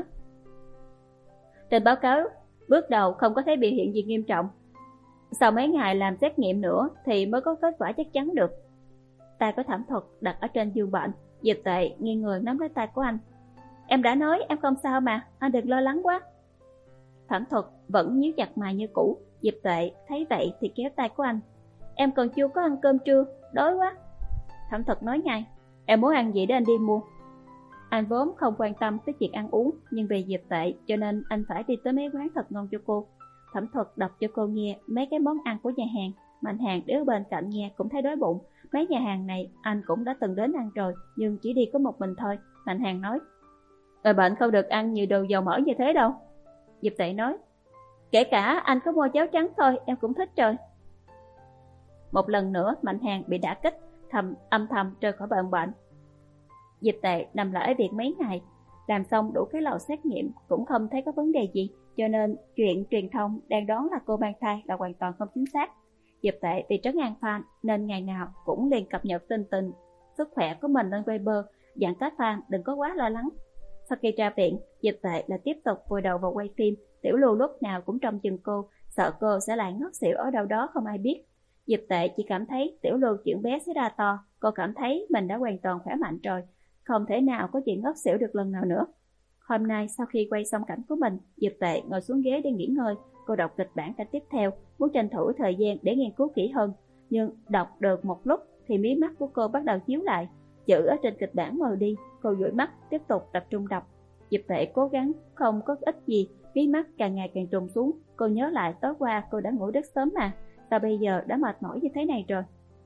Trên báo cáo bước đầu không có thấy biểu hiện gì nghiêm trọng. Sau mấy ngày làm xét nghiệm nữa thì mới có kết quả chắc chắn được. Tay của Thẩm Thuật đặt ở trên giường bệnh. Diệp Tệ nghiêng người nắm lấy tay của anh. Em đã nói em không sao mà, anh đừng lo lắng quá. Thẩm Thuật vẫn nhíu chặt mày như cũ. Diệp Tệ thấy vậy thì kéo tay của anh. Em còn chưa có ăn cơm trưa, đói quá. Thẩm Thuật nói ngay: Em muốn ăn gì để anh đi mua. Anh vốn không quan tâm tới chuyện ăn uống, nhưng vì Diệp Tệ cho nên anh phải đi tới mấy quán thật ngon cho cô. Thẩm Thuật đọc cho cô nghe mấy cái món ăn của nhà hàng. Mạnh Hàn đứng bên cạnh nghe cũng thấy đói bụng. Mấy nhà hàng này anh cũng đã từng đến ăn rồi, nhưng chỉ đi có một mình thôi. Mạnh Hàn nói: Người bệnh không được ăn nhiều đồ dầu mỡ như thế đâu. Diệp Tệ nói: Kể cả anh có mua cháo trắng thôi em cũng thích rồi. Một lần nữa Mạnh Hàn bị đả kích, thầm âm thầm rời khỏi bệnh bệnh. Diệp Tệ nằm lại ở viện mấy ngày, làm xong đủ cái lầu xét nghiệm cũng không thấy có vấn đề gì, cho nên chuyện truyền thông đang đoán là cô mang thai là hoàn toàn không chính xác. Diệp Tệ vì trấn an fan nên ngày nào cũng liền cập nhật tin tình sức khỏe của mình lên Weibo, dặn các fan đừng có quá lo lắng. Sau khi ra viện, Diệp Tệ là tiếp tục vùi đầu vào quay phim. Tiểu Lưu lúc nào cũng trông chừng cô, sợ cô sẽ lại ngất xỉu ở đâu đó không ai biết. Diệp Tệ chỉ cảm thấy Tiểu Lưu chuyện bé sẽ ra to, cô cảm thấy mình đã hoàn toàn khỏe mạnh rồi, không thể nào có chuyện ngất xỉu được lần nào nữa. Hôm nay sau khi quay xong cảnh của mình, Diệp Tệ ngồi xuống ghế để nghỉ ngơi. Cô đọc kịch bản cảnh tiếp theo, muốn tranh thủ thời gian để nghiên cứu kỹ hơn. Nhưng đọc được một lúc thì mí mắt của cô bắt đầu chiếu lại, chữ ở trên kịch bản mờ đi. Cô dụi mắt tiếp tục tập trung đọc. Diệp Tệ cố gắng không có ích gì, mí mắt càng ngày càng trùng xuống. Cô nhớ lại tối qua cô đã ngủ rất sớm mà, sao bây giờ đã mệt mỏi như thế này rồi.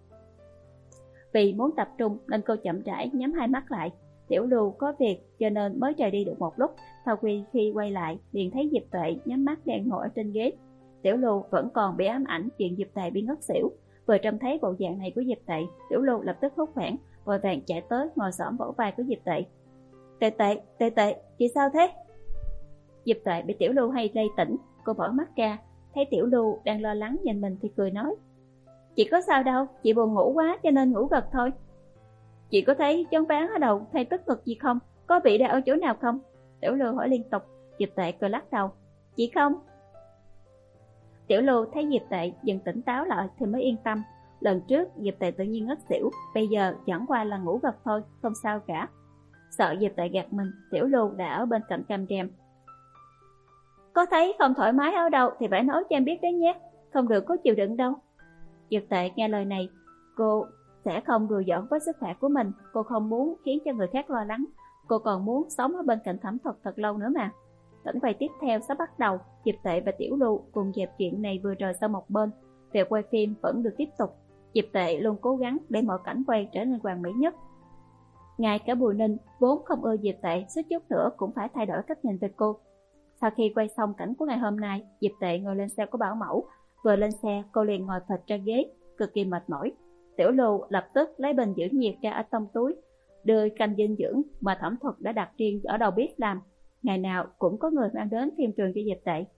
Vì muốn tập trung nên cô chậm rãi nhắm hai mắt lại. Tiểu Lưu có việc cho nên mới rời đi được một lúc. Sau khi, khi quay lại liền thấy Diệp Tệ nhắm mắt đang ngồi ở trên ghế. Tiểu Lưu vẫn còn bị ám ảnh chuyện Diệp Tệ bị ngất xỉu. Vừa trông thấy bộ dạng này của Diệp Tệ, Tiểu Lưu lập tức hốt hoảng, vội vàng chạy tới ngồi xổm vỗ vai của Diệp Tệ. Tệ Tệ, Tệ Tệ, chị sao thế? Diệp Tệ bị Tiểu Lưu hay lay tỉnh, cô mở mắt ra, thấy Tiểu Lưu đang lo lắng nhìn mình thì cười nói: Chị có sao đâu, chị buồn ngủ quá cho nên ngủ gật thôi. Chị có thấy choáng váng ở đầu hay tức ngực gì không? Có bị đau ở chỗ nào không? Tiểu Lưu hỏi liên tục. Diệp Tệ cười lắc đầu: Chị không. Tiểu Lưu thấy Diệp Tệ dần tỉnh táo lại thì mới yên tâm. Lần trước Diệp Tệ tự nhiên ngất xỉu, bây giờ chẳng qua là ngủ gật thôi, không sao cả. Sợ Diệp Tệ gạt mình, Tiểu Lưu đã ở bên cạnh cam rem. Có thấy không thoải mái ở đâu thì phải nói cho em biết đấy nhé, không được có chịu đựng đâu. Diệp Tệ nghe lời này, cô sẽ không đùa giỡn với sức khỏe của mình. Cô không muốn khiến cho người khác lo lắng. Cô còn muốn sống ở bên cạnh Thẩm Thuật thật lâu nữa mà. Cảnh quay tiếp theo sắp bắt đầu. Diệp Tệ và Tiểu Lưu cùng dẹp chuyện này vừa rời sang một bên. Việc quay phim vẫn được tiếp tục. Diệp Tệ luôn cố gắng để mọi cảnh quay trở nên hoàn mỹ nhất. Ngay cả Bùi Ninh vốn không ưa Diệp Tệ, suýt chút nữa cũng phải thay đổi cách nhìn về cô. Sau khi quay xong cảnh của ngày hôm nay, Diệp Tệ ngồi lên xe của bảo mẫu. Vừa lên xe, cô liền ngồi phịch ra ghế, cực kỳ mệt mỏi. Tiểu Lưu lập tức lấy bình giữ nhiệt ra ở trong túi, đưa canh dinh dưỡng mà Thẩm Thuật đã đặt riêng ở đầu bếp làm. Ngày nào cũng có người mang đến phim trường cho Diệp Tệ.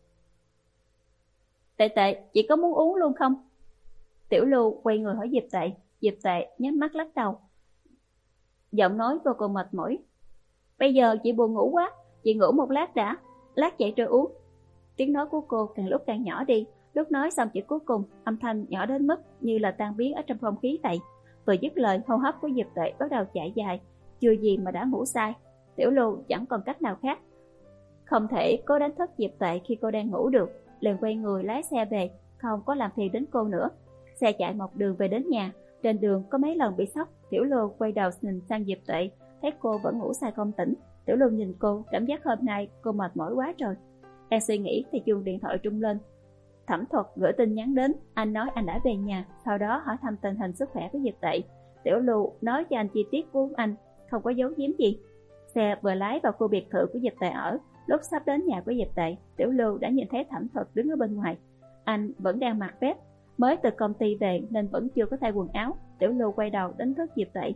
Tệ Tệ, chị có muốn uống luôn không? Tiểu Lưu quay người hỏi Diệp Tệ. Diệp Tệ nhắm mắt lắc đầu, giọng nói vô cùng mệt mỏi. Bây giờ chị buồn ngủ quá, chị ngủ một lát đã, lát dậy rồi uống. Tiếng nói của cô càng lúc càng nhỏ đi, lúc nói xong chữ cuối cùng, âm thanh nhỏ đến mức như là tan biến ở trong không khí vậy. Vừa dứt lời, hô hấp của Diệp Tệ bắt đầu chạy dài, chưa gì mà đã ngủ say. Tiểu Lưu chẳng còn cách nào khác, không thể cố đánh thức Diệp Tệ khi cô đang ngủ được, liền quay người lái xe về, không có làm phiền đến cô nữa. Xe chạy một đường về đến nhà, trên đường có mấy lần bị sốc. Tiểu Lưu quay đầu nhìn sang Diệp Tệ, thấy cô vẫn ngủ say không tỉnh. Tiểu Lưu nhìn cô, cảm giác hôm nay cô mệt mỏi quá rồi. Đang suy nghĩ thì chuông điện thoại rung lên. Thẩm Thuật gửi tin nhắn đến, anh nói anh đã về nhà, sau đó hỏi thăm tình hình sức khỏe của Diệp Tệ. Tiểu Lưu nói cho anh chi tiết của anh, không có giấu giếm gì. Xe vừa lái vào khu biệt thự của Diệp Tệ ở, lúc sắp đến nhà của Diệp Tệ, Tiểu Lưu đã nhìn thấy Thẩm Thuật đứng ở bên ngoài. Anh vẫn đang mặc vest, mới từ công ty về nên vẫn chưa có thay quần áo. Tiểu Lưu quay đầu đánh thức Diệp Tệ.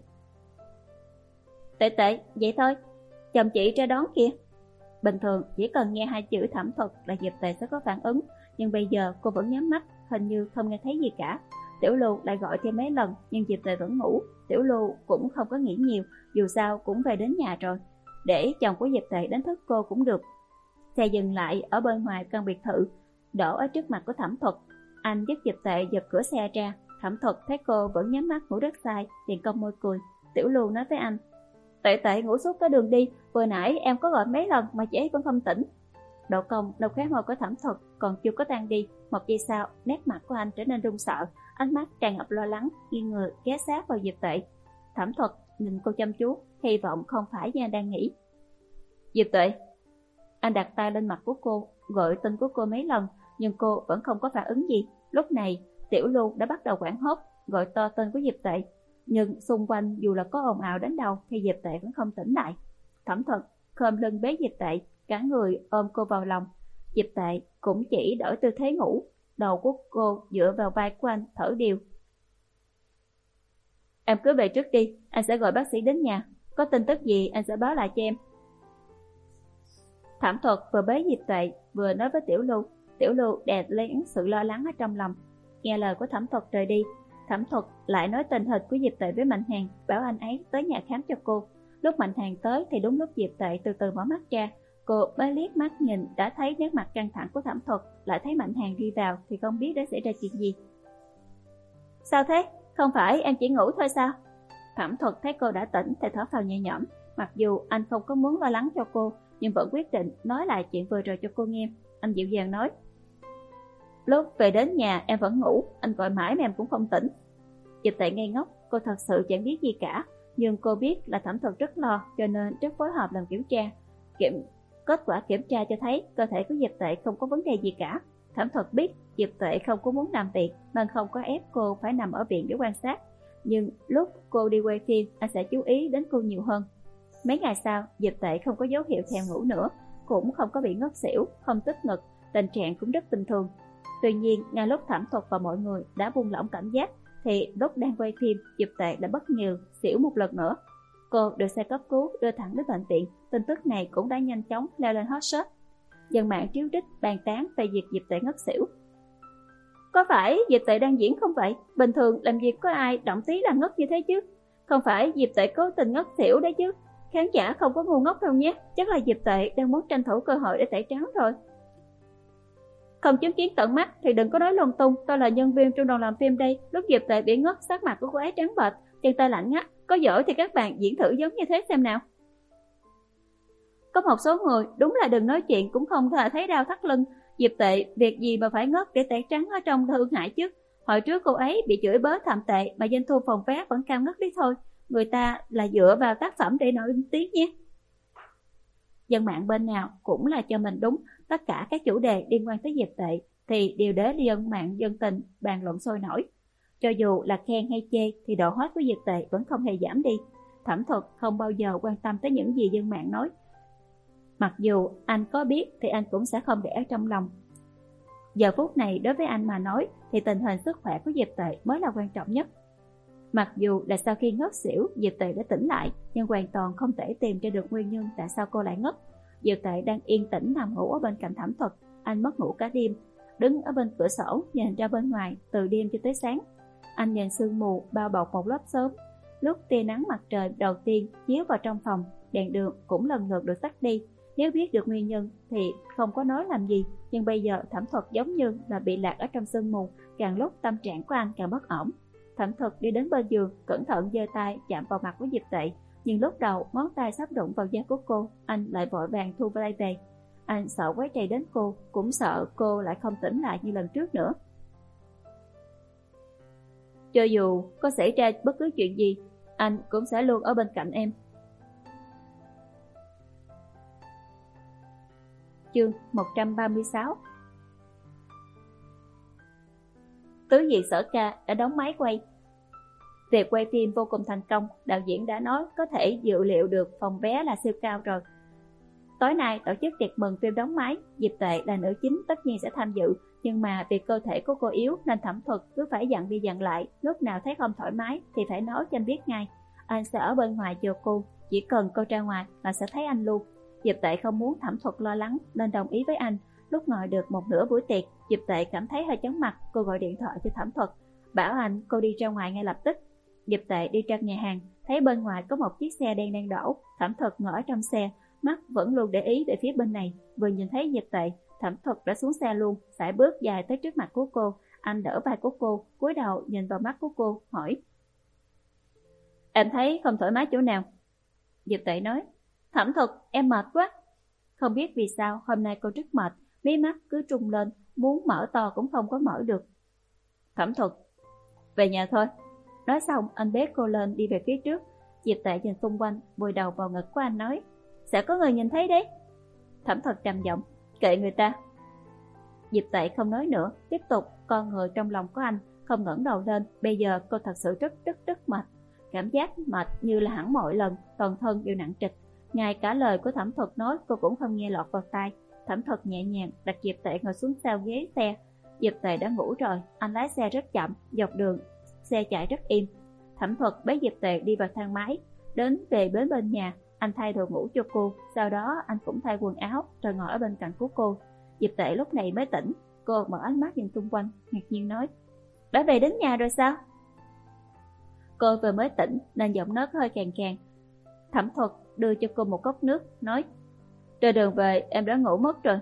Tệ Tệ, vậy thôi, chồng chị ra đón kìa. Bình thường chỉ cần nghe hai chữ Thẩm Thuật là Diệp Tệ sẽ có phản ứng, nhưng bây giờ cô vẫn nhắm mắt, hình như không nghe thấy gì cả. Tiểu Lưu lại gọi thêm mấy lần nhưng Diệp Tệ vẫn ngủ. Tiểu Lưu cũng không có nghĩ nhiều, dù sao cũng về đến nhà rồi, để chồng của Diệp Tệ đánh thức cô cũng được. Xe dừng lại ở bên ngoài căn biệt thự, đổ ở trước mặt của Thẩm Thuật. Anh giúp Diệp Tệ giật cửa xe ra. Thẩm Thuật thấy cô vẫn nhắm mắt ngủ rất say, liền cong môi cười. Tiểu Lưu nói với anh, Tệ Tệ ngủ suốt cái đường đi, vừa nãy em có gọi mấy lần mà chị ấy vẫn không tỉnh. Độ cong đầu khóe môi của Thẩm Thuật còn chưa có tan đi, một giây sau nét mặt của anh trở nên run sợ, ánh mắt tràn ngập lo lắng, nghiêng người ghé sát vào Diệp Tệ. Thẩm Thuật nhìn cô chăm chú, hy vọng không phải như anh đang nghĩ. Diệp Tệ. Anh đặt tay lên mặt của cô, gọi tên của cô mấy lần, nhưng cô vẫn không có phản ứng gì. Lúc này Tiểu Lưu đã bắt đầu hoảng hốt, gọi to tên của Diệp Tệ, nhưng xung quanh dù là có ồn ào đến đâu thì Diệp Tệ vẫn không tỉnh lại. Thẩm Thuật khom lưng bế Diệp Tệ, cả người ôm cô vào lòng. Diệp Tệ cũng chỉ đổi tư thế ngủ, đầu của cô dựa vào vai của anh thở đều. Em cứ về trước đi, anh sẽ gọi bác sĩ đến nhà, có tin tức gì anh sẽ báo lại cho em. Thẩm Thuật vừa bế Diệp Tệ vừa nói với Tiểu Lưu. Tiểu Lưu đè lên sự lo lắng ở trong lòng. Nghe lời của Thẩm Thuật rời đi, Thẩm Thuật lại nói tình hình của Diệp Tệ với Mạnh Hàn, bảo anh ấy tới nhà khám cho cô. Lúc Mạnh Hàn tới thì đúng lúc Diệp Tệ từ từ mở mắt ra. Cô mới liếc mắt nhìn đã thấy nét mặt căng thẳng của Thẩm Thuật, lại thấy Mạnh Hàn đi vào thì không biết đã xảy ra chuyện gì. Sao thế? Không phải em chỉ ngủ thôi sao? Thẩm Thuật thấy cô đã tỉnh thì thở phào nhẹ nhõm. Mặc dù anh không có muốn lo lắng cho cô, nhưng vẫn quyết định nói lại chuyện vừa rồi cho cô nghe. Anh dịu dàng nói, lúc về đến nhà em vẫn ngủ, anh gọi mãi mà em cũng không tỉnh. Diệp Tệ ngây ngốc, cô thật sự chẳng biết gì cả, nhưng cô biết là Thẩm Thuật rất lo, cho nên rất phối hợp làm kiểm tra. Kiểm Kết quả kiểm tra cho thấy cơ thể của Diệp Tệ không có vấn đề gì cả. Thẩm Thuật biết Diệp Tệ không có muốn nằm viện nên không có ép cô phải nằm ở viện để quan sát, nhưng lúc cô đi quay phim anh sẽ chú ý đến cô nhiều hơn. Mấy ngày sau, Diệp Tệ không có dấu hiệu thèm ngủ nữa, cũng không có bị ngất xỉu, không tức ngực, tình trạng cũng rất bình thường. Tuy nhiên, ngay lúc Thẩm Thuật và mọi người đã buông lỏng cảnh giác, thì lúc đang quay phim, Diệp Tệ đã bất ngờ xỉu một lần nữa. Cô được xe cấp cứu đưa thẳng đến bệnh viện. Tin tức này cũng đã nhanh chóng leo lên hot search. Dân mạng triếu rích bàn tán về việc Diệp Tệ ngất xỉu. Có phải Diệp Tệ đang diễn không vậy? Bình thường làm gì có ai động tí là ngất như thế chứ? Không phải Diệp Tệ cố tình ngất xỉu đấy chứ? Khán giả không có ngu ngốc đâu nhé. Chắc là Diệp Tệ đang muốn tranh thủ cơ hội để tẩy trắng rồi. Không chứng kiến tận mắt thì đừng có nói lung tung. Tôi là nhân viên trong đoàn làm phim đây. Lúc Diệp Tệ bị ngất, sắc mặt của cô ấy trắng bệch, chân tay lạnh ngắt. Có giỏi thì các bạn diễn thử giống như thế xem nào. Có một số người đúng là đừng nói chuyện cũng không thể thấy đau thắt lưng. Diệp Tệ việc gì mà phải ngất để tẩy trắng ở trong Thương Hải chứ? Hồi trước cô ấy bị chửi bới thậm tệ mà doanh thu phòng vé vẫn cao ngất đi thôi. Người ta là dựa vào tác phẩm để nổi tiếng nhé. Dân mạng bên nào cũng là cho mình đúng. Tất cả các chủ đề liên quan tới Diệp Tệ thì đều để dân mạng dân tình bàn luận sôi nổi. Cho dù là khen hay chê thì độ hot của Diệp Tệ vẫn không hề giảm đi. Thẩm Thuật không bao giờ quan tâm tới những gì dân mạng nói. Mặc dù anh có biết thì anh cũng sẽ không để ở trong lòng. Giờ phút này đối với anh mà nói thì tình hình sức khỏe của Diệp Tệ mới là quan trọng nhất. Mặc dù là sau khi ngất xỉu, Diệp Tệ đã tỉnh lại, nhưng hoàn toàn không thể tìm ra được nguyên nhân tại sao cô lại ngất. Diệp Tệ đang yên tĩnh nằm ngủ ở bên cạnh Thẩm Thuật, anh mất ngủ cả đêm, đứng ở bên cửa sổ nhìn ra bên ngoài từ đêm cho tới sáng. Anh nhìn sương mù bao bọc một lớp sớm, lúc tia nắng mặt trời đầu tiên chiếu vào trong phòng, đèn đường cũng lần lượt được tắt đi. Nếu biết được nguyên nhân thì không có nói làm gì, nhưng bây giờ Thẩm Thuật giống như là bị lạc ở trong sương mù, càng lúc tâm trạng của anh càng bất ổn. Thẩm Thuật đi đến bên giường, cẩn thận giơ tay chạm vào mặt của Diệp Tệ, nhưng lúc đầu ngón tay sắp đụng vào da của cô, anh lại vội vàng thu tay về. Anh sợ quấy rầy đến cô, cũng sợ cô lại không tỉnh lại như lần trước nữa. Cho dù có xảy ra bất cứ chuyện gì, anh cũng sẽ luôn ở bên cạnh em. Chương một trăm ba mươi sáu. Tứ Diệt Sở Ca đã đóng máy quay. Việc quay phim vô cùng thành công, đạo diễn đã nói có thể dự liệu được phòng vé là siêu cao rồi. Tối nay tổ chức tiệc mừng phim đóng máy, Diệp Tệ là nữ chính tất nhiên sẽ tham dự, nhưng mà vì cơ thể của cô yếu nên Thẩm Thuật cứ phải dặn đi dặn lại, lúc nào thấy không thoải mái thì phải nói cho anh biết ngay. Anh sẽ ở bên ngoài chờ cô, chỉ cần cô ra ngoài là sẽ thấy anh luôn. Diệp Tệ không muốn Thẩm Thuật lo lắng nên đồng ý với anh. Lúc ngồi được một nửa buổi tiệc, Diệp Tệ cảm thấy hơi chóng mặt, cô gọi điện thoại cho Thẩm Thuật, bảo anh cô đi ra ngoài ngay lập tức. Diệp Tệ đi ra nhà hàng, thấy bên ngoài có một chiếc xe đen đang đổ. Thẩm Thuật ngồi ở trong xe, mắt vẫn luôn để ý về phía bên này. Vừa nhìn thấy Diệp Tệ, Thẩm Thuật đã xuống xe luôn, sải bước dài tới trước mặt của cô. Anh đỡ vai của cô, cúi đầu nhìn vào mắt của cô, hỏi: Em thấy không thoải mái chỗ nào? Diệp Tệ nói: Thẩm Thuật, em mệt quá. Không biết vì sao hôm nay cô rất mệt, mí mắt cứ trùng lên, muốn mở to cũng không có mở được. Thẩm Thuật: Về nhà thôi. Nói xong anh bế cô lên đi về phía trước. Diệp Tệ nhìn xung quanh, vùi đầu vào ngực của anh nói: Sẽ có người nhìn thấy đấy. Thẩm Thuật trầm giọng: Kệ người ta. Diệp Tệ không nói nữa, tiếp tục con người trong lòng của anh, không ngẩng đầu lên. Bây giờ cô thật sự rất rất rất mệt, cảm giác mệt như là hẳn mọi lần, toàn thân đều nặng trịch. Ngay cả lời của Thẩm Thuật nói cô cũng không nghe lọt vào tai. Thẩm Thuật nhẹ nhàng đặt Diệp Tệ ngồi xuống sau ghế xe. Diệp Tệ đã ngủ rồi, anh lái xe rất chậm, dọc đường xe chạy rất im. Thẩm Thuật bế Diệp Tệ đi vào thang máy, đến về bến bên nhà, anh thay đồ ngủ cho cô, sau đó anh cũng thay quần áo rồi ngồi ở bên cạnh của cô. Diệp Tệ lúc này mới tỉnh, cô mở ánh mắt nhìn xung quanh, ngạc nhiên nói: Đã về đến nhà rồi sao? Cô vừa mới tỉnh nên giọng nói hơi khàn khàn. Thẩm Thuật đưa cho cô một cốc nước, nói: Trên đường về em đã ngủ mất rồi.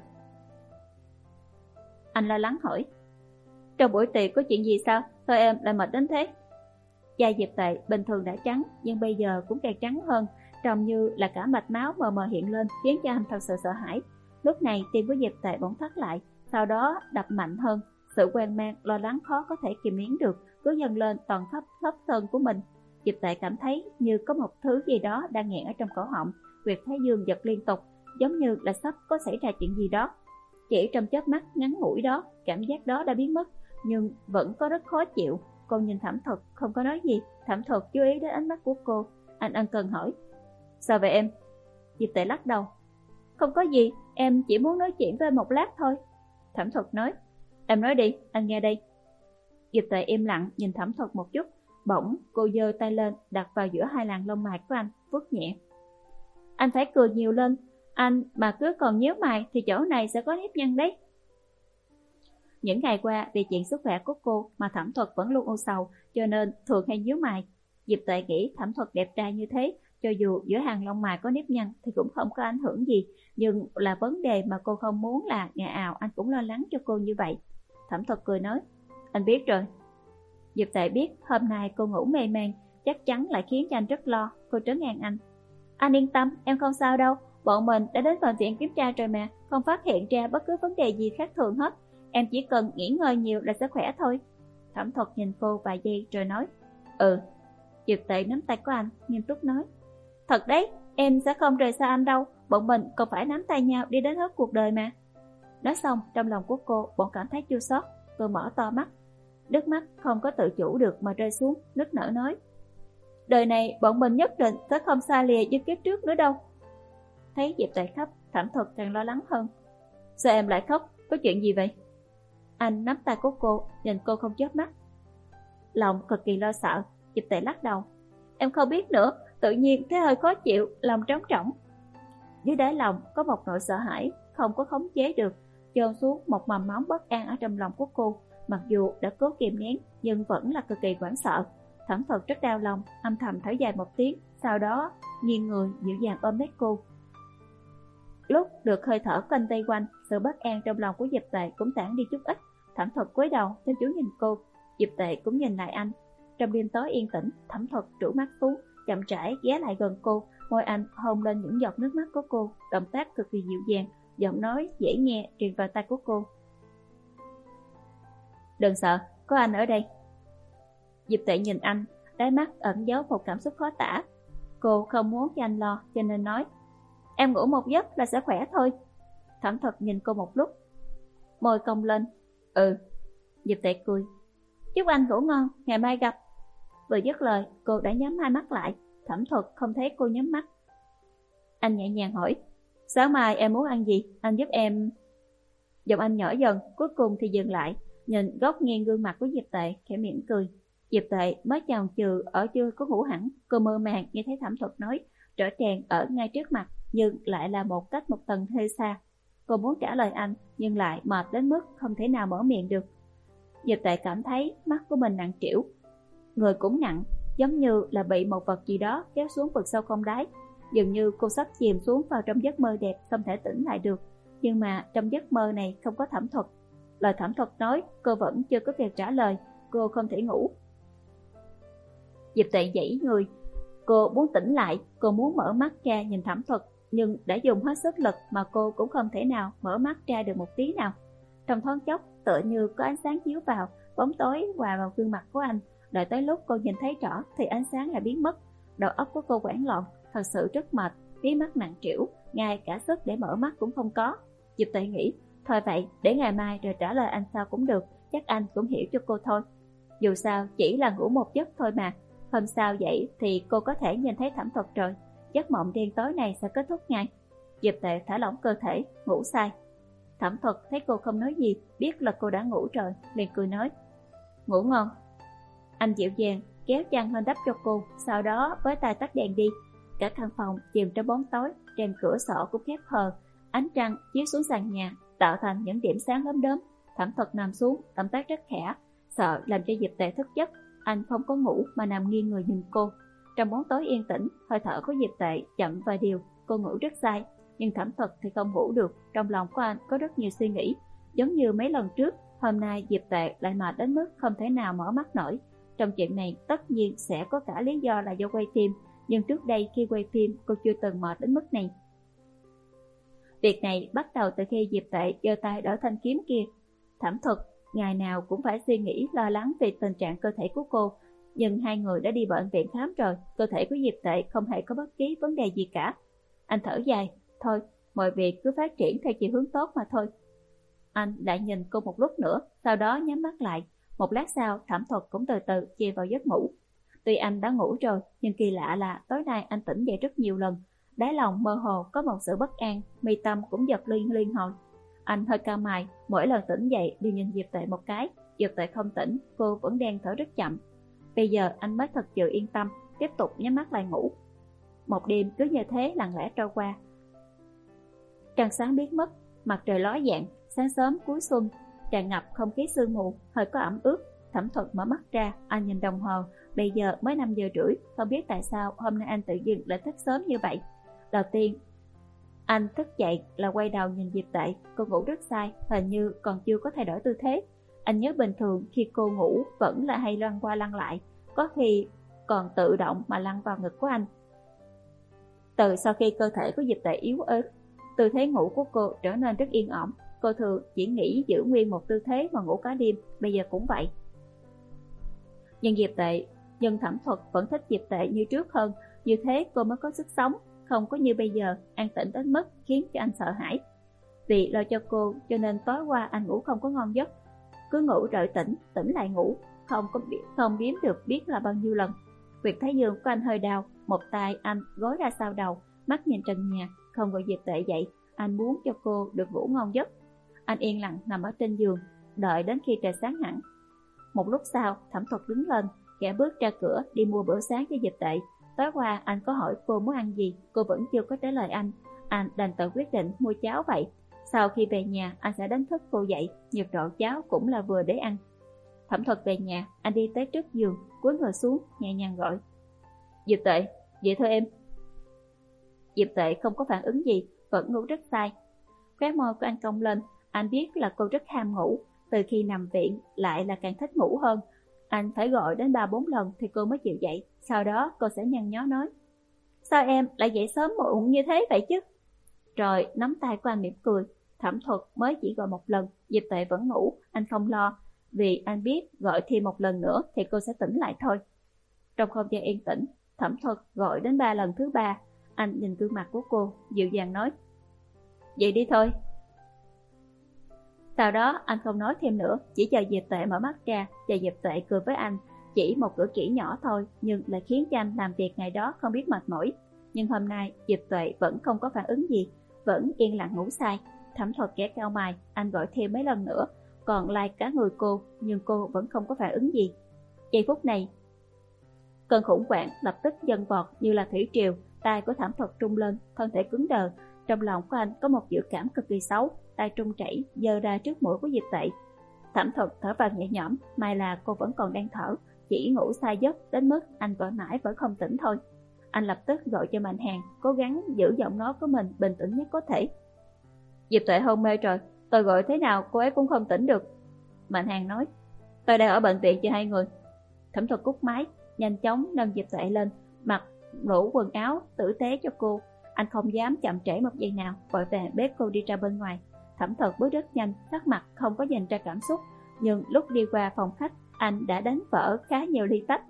Anh lo lắng hỏi: Trong buổi tiệc có chuyện gì sao? Sao em lại mệt đến thế? Da Diệp Tệ bình thường đã trắng, nhưng bây giờ cũng càng trắng hơn, trông như là cả mạch máu mờ mờ hiện lên, khiến cho anh thật sự sợ hãi. Lúc này tim của Diệp Tệ bỗng thắt lại, sau đó đập mạnh hơn. Sự hoang mang, lo lắng khó có thể kìm nén được, cứ dâng lên toàn khắp khắp thân của mình. Diệp Tệ cảm thấy như có một thứ gì đó đang nghẹn ở trong cổ họng, huyệt thái dương giật liên tục, giống như là sắp có xảy ra chuyện gì đó. Chỉ trong chớp mắt ngắn ngủi đó, cảm giác đó đã biến mất, nhưng vẫn có rất khó chịu. Cô nhìn Thẩm Thuật không có nói gì. Thẩm Thuật chú ý đến ánh mắt của cô, anh ân cần hỏi: Sao vậy em? Diệp Tệ lắc đầu: Không có gì, em chỉ muốn nói chuyện với em một lát thôi. Thẩm Thuật nói: Em nói đi, anh nghe đây. Diệp Tệ im lặng nhìn Thẩm Thuật một chút, bỗng cô giơ tay lên đặt vào giữa hai làn lông mày của anh, vuốt nhẹ. Anh phải cười nhiều lên, anh mà cứ còn nhíu mày thì chỗ này sẽ có nếp nhăn đấy. Những ngày qua vì chuyện sức khỏe của cô mà Thẩm Thuật vẫn luôn âu sầu, cho nên thường hay nhíu mày. Diệp Tệ nghĩ Thẩm Thuật đẹp trai như thế, cho dù giữa hàng lông mày có nếp nhăn thì cũng không có ảnh hưởng gì, nhưng là vấn đề mà cô không muốn là ngày nào anh cũng lo lắng cho cô như vậy. Thẩm Thuật cười nói: Anh biết rồi. Diệp Tệ biết hôm nay cô ngủ mê man, chắc chắn lại khiến cho anh rất lo. Cô trấn an anh: Anh yên tâm, em không sao đâu, bọn mình đã đến bệnh viện kiểm tra rồi mà, không phát hiện ra bất cứ vấn đề gì khác thường hết. Em chỉ cần nghỉ ngơi nhiều là sẽ khỏe thôi. Thẩm Thuật nhìn cô vài giây rồi nói: Ừ. Diệp Tệ nắm tay của anh, nghiêm túc nói: Thật đấy, em sẽ không rời xa anh đâu, bọn mình còn phải nắm tay nhau đi đến hết cuộc đời mà. Nói xong, trong lòng của cô bỗng cảm thấy chua xót, cô mở to mắt, nước mắt không có tự chủ được mà rơi xuống, nức nở nói: Đời này bọn mình nhất định sẽ không xa lìa như kiếp trước nữa đâu. Thấy Diệp Tệ khóc, Thẩm Thuật càng lo lắng hơn. Sao em lại khóc, có chuyện gì vậy? Anh nắm tay của cô, nhìn cô không chớp mắt. Lòng cực kỳ lo sợ, Diệp Tệ lắc đầu. Em không biết nữa, tự nhiên thấy hơi khó chịu, lòng trống trỏng. Dưới đáy lòng có một nỗi sợ hãi không có khống chế được, chôn xuống một mầm móng bất an ở trong lòng của cô. Mặc dù đã cố kìm nén nhưng vẫn là cực kỳ hoảng sợ. Thẩm Thuật rất đau lòng, âm thầm thở dài một tiếng, sau đó nghiêng người dịu dàng ôm lấy cô. Lúc được hơi thở quanh tay quanh, sự bất an trong lòng của Diệp Tệ cũng tản đi chút ít. Thẩm Thuật cúi đầu chăm chú nhìn cô, Diệp Tệ cũng nhìn lại anh. Trong đêm tối yên tĩnh, Thẩm Thuật trụ mắt xuống, chậm rãi ghé lại gần cô, môi anh hôn lên những giọt nước mắt của cô, động tác cực kỳ dịu dàng, giọng nói dễ nghe truyền vào tai của cô. Đừng sợ, có anh ở đây. Diệp Tệ nhìn anh, đáy mắt ẩn giấu một cảm xúc khó tả. Cô không muốn cho anh lo, cho nên nói, em ngủ một giấc là sẽ khỏe thôi. Thẩm Thuật nhìn cô một lúc, môi cong lên. Ừ. Diệp Tệ cười. Chúc anh ngủ ngon, ngày mai gặp. Vừa dứt lời, cô đã nhắm hai mắt lại. Thẩm Thuật không thấy cô nhắm mắt. Anh nhẹ nhàng hỏi, sáng mai em muốn ăn gì, anh giúp em. Giọng anh nhỏ dần, cuối cùng thì dừng lại, nhìn góc nghiêng gương mặt của Diệp Tệ, khẽ mỉm cười. Diệp Tệ mới chào chừ ở chưa có ngủ hẳn, cô mơ màng nghe thấy Thẩm Thuật nói rõ ràng ở ngay trước mặt, nhưng lại là một cách một tầng hơi xa. Cô muốn trả lời anh, nhưng lại mệt đến mức không thể nào mở miệng được. Diệp Tệ cảm thấy mắt của mình nặng trĩu, người cũng nặng, giống như là bị một vật gì đó kéo xuống vực sâu không đáy. Dường như cô sắp chìm xuống vào trong giấc mơ đẹp, không thể tỉnh lại được. Nhưng mà trong giấc mơ này không có Thẩm Thuật. Lời Thẩm Thuật nói, cô vẫn chưa có kịp trả lời. Cô không thể ngủ. Diệp Tệ giãy người, cô muốn tỉnh lại, cô muốn mở mắt ra nhìn Thẩm Thuật, nhưng đã dùng hết sức lực mà cô cũng không thể nào mở mắt ra được một tí nào. Trong thoáng chốc, tựa như có ánh sáng chiếu vào, bóng tối hòa vào gương mặt của anh. Đợi tới lúc cô nhìn thấy rõ thì ánh sáng lại biến mất. Đầu óc của cô hoảng loạn, thật sự rất mệt, mí mắt nặng trĩu, ngay cả sức để mở mắt cũng không có. Diệp Tệ nghĩ, thôi vậy, để ngày mai rồi trả lời anh sao cũng được, chắc anh cũng hiểu cho cô thôi. Dù sao chỉ là ngủ một giấc thôi mà. Hôm sau dậy thì cô có thể nhìn thấy Thẩm Thuật rồi. Giấc mộng đen tối này sẽ kết thúc ngay. Diệp Tệ thả lỏng cơ thể, ngủ say. Thẩm Thuật thấy cô không nói gì, biết là cô đã ngủ rồi, liền cười nói, ngủ ngon. Anh dịu dàng kéo chăn lên đắp cho cô, sau đó với tay tắt đèn đi. Cả căn phòng chìm trong bóng tối, rèm cửa sổ cũng khép hờ, ánh trăng chiếu xuống sàn nhà tạo thành những điểm sáng lấm đốm. Thẩm Thuật nằm xuống, động tác rất khẽ, sợ làm cho Diệp Tệ thức giấc. Anh không có ngủ mà nằm nghiêng người nhìn cô. Trong bóng tối yên tĩnh, hơi thở của Diệp Tệ chậm vài điều. Cô ngủ rất say, nhưng Thẩm Thuật thì không ngủ được. Trong lòng của anh có rất nhiều suy nghĩ, giống như mấy lần trước. Hôm nay Diệp Tệ lại mệt đến mức không thể nào mở mắt nổi. Trong chuyện này tất nhiên sẽ có cả lý do là do quay phim, nhưng trước đây khi quay phim cô chưa từng mệt đến mức này. Việc này bắt đầu từ khi Diệp Tệ giơ tay đỡ thanh kiếm kia. Thẩm Thuật ngày nào cũng phải suy nghĩ lo lắng về tình trạng cơ thể của cô, nhưng hai người đã đi bệnh viện khám rồi, cơ thể của Diệp Tệ không hề có bất kỳ vấn đề gì cả. Anh thở dài, thôi, mọi việc cứ phát triển theo chiều hướng tốt mà thôi. Anh lại nhìn cô một lúc nữa, sau đó nhắm mắt lại. Một lát sau, Thẩm Thuật cũng từ từ chìm vào giấc ngủ. Tuy anh đã ngủ rồi, nhưng kỳ lạ là tối nay anh tỉnh dậy rất nhiều lần. Đáy lòng mơ hồ có một sự bất an, mi tâm cũng giật liên liên hồi. Anh hơi cau mày, mỗi lần tỉnh dậy đều nhìn Diệp Tệ một cái. Diệp Tệ không tỉnh, cô vẫn đang thở rất chậm. Bây giờ anh mới thật sự yên tâm, tiếp tục nhắm mắt lại ngủ. Một đêm cứ như thế lặng lẽ trôi qua. Trăng sáng biến mất, mặt trời ló dạng, sáng sớm cuối xuân, tràn ngập không khí sương mù, hơi có ẩm ướt. Thẩm Thuật mở mắt ra, anh nhìn đồng hồ, bây giờ mới năm giờ rưỡi, không biết tại sao hôm nay anh tự dưng lại thức sớm như vậy. Đầu tiên anh thức dậy là quay đầu nhìn Diệp Tệ, cô ngủ rất say, hình như còn chưa có thay đổi tư thế. Anh nhớ bình thường khi cô ngủ vẫn là hay lăn qua lăn lại, có khi còn tự động mà lăn vào ngực của anh. Từ sau khi cơ thể của Diệp Tệ yếu ớt, tư thế ngủ của cô trở nên rất yên ổn. Cô thường chỉ nghĩ giữ nguyên một tư thế mà ngủ cả đêm, bây giờ cũng vậy. Nhưng Diệp Tệ, nhưng Thẩm Thuật vẫn thích Diệp Tệ như trước hơn, như thế cô mới có sức sống, không có như bây giờ an tĩnh đến mức khiến cho anh sợ hãi. Vì lo cho cô cho nên tối qua anh ngủ không có ngon giấc, cứ ngủ rồi tỉnh, tỉnh lại ngủ, không có biết không đếm được biết là bao nhiêu lần. Huyệt thái dương của anh hơi đau, một tay anh gối ra sau đầu, mắt nhìn trần nhà, không gọi Diệp Tệ dậy. Anh muốn cho cô được ngủ ngon giấc. Anh yên lặng nằm ở trên giường, đợi đến khi trời sáng hẳn. Một lúc sau, Thẩm Thuật đứng lên, khẽ bước ra cửa đi mua bữa sáng cho Diệp Tệ. Tối qua anh có hỏi cô muốn ăn gì, cô vẫn chưa có trả lời anh. Anh đành tự quyết định mua cháo vậy. Sau khi về nhà, anh sẽ đánh thức cô dậy, nhiệt độ cháo cũng là vừa để ăn. Thẩm Thuật về nhà, anh đi tới trước giường, cúi người xuống, nhẹ nhàng gọi. Diệp Tệ, dậy thôi em. Diệp Tệ không có phản ứng gì, vẫn ngủ rất say. Khóe môi của anh cong lên, anh biết là cô rất ham ngủ, từ khi nằm viện lại là càng thích ngủ hơn. Anh phải gọi đến ba bốn lần thì cô mới chịu dậy, sau đó cô sẽ nhăn nhó nói. Sao em lại dậy sớm muộn như thế vậy chứ? Rồi nắm tay của anh mỉm cười. Thẩm Thuật mới chỉ gọi một lần, Diệp Tệ vẫn ngủ, anh không lo, vì anh biết gọi thêm một lần nữa thì cô sẽ tỉnh lại thôi. Trong không gian yên tĩnh, Thẩm Thuật gọi đến ba lần thứ ba, anh nhìn gương mặt của cô, dịu dàng nói. Vậy đi thôi. Sau đó anh không nói thêm nữa, chỉ chờ Diệp Tệ mở mắt ra, và Diệp Tệ cười với anh, chỉ một cử chỉ nhỏ thôi nhưng lại khiến cho anh làm việc ngày đó không biết mệt mỏi. Nhưng hôm nay Diệp Tệ vẫn không có phản ứng gì, vẫn yên lặng ngủ say. Thẩm Thuật kẻ cao mày, anh gọi thêm mấy lần nữa, còn lai cả người cô, nhưng cô vẫn không có phản ứng gì. Giây phút này, cơn khủng hoảng lập tức dâng vọt như là thủy triều, tay của Thẩm Thuật trung lên, thân thể cứng đờ. Trong lòng của anh có một dự cảm cực kỳ xấu, tay trung chảy giơ ra trước mũi của Diệp Tệ. Thẩm Thuật thở vào nhẹ nhõm, may là cô vẫn còn đang thở, chỉ ngủ say giấc đến mức anh gọi mãi vẫn không tỉnh thôi. Anh lập tức gọi cho Mạnh Hàn, cố gắng giữ giọng nói của mình bình tĩnh nhất có thể. Diệp Tệ hôn mê rồi, tôi gọi thế nào cô ấy cũng không tỉnh được. Mạnh Hàn nói, tôi đang ở bệnh viện cho hai người. Thẩm Thuật cúp máy, nhanh chóng nâng Diệp Tệ lên, mặc đủ quần áo tử tế cho cô. Anh không dám chậm trễ một giây nào, vội vàng bế cô đi ra bên ngoài. Thẩm Thuật bước rất nhanh, sắc mặt không có dành ra cảm xúc, nhưng lúc đi qua phòng khách, anh đã đánh vỡ khá nhiều ly tách.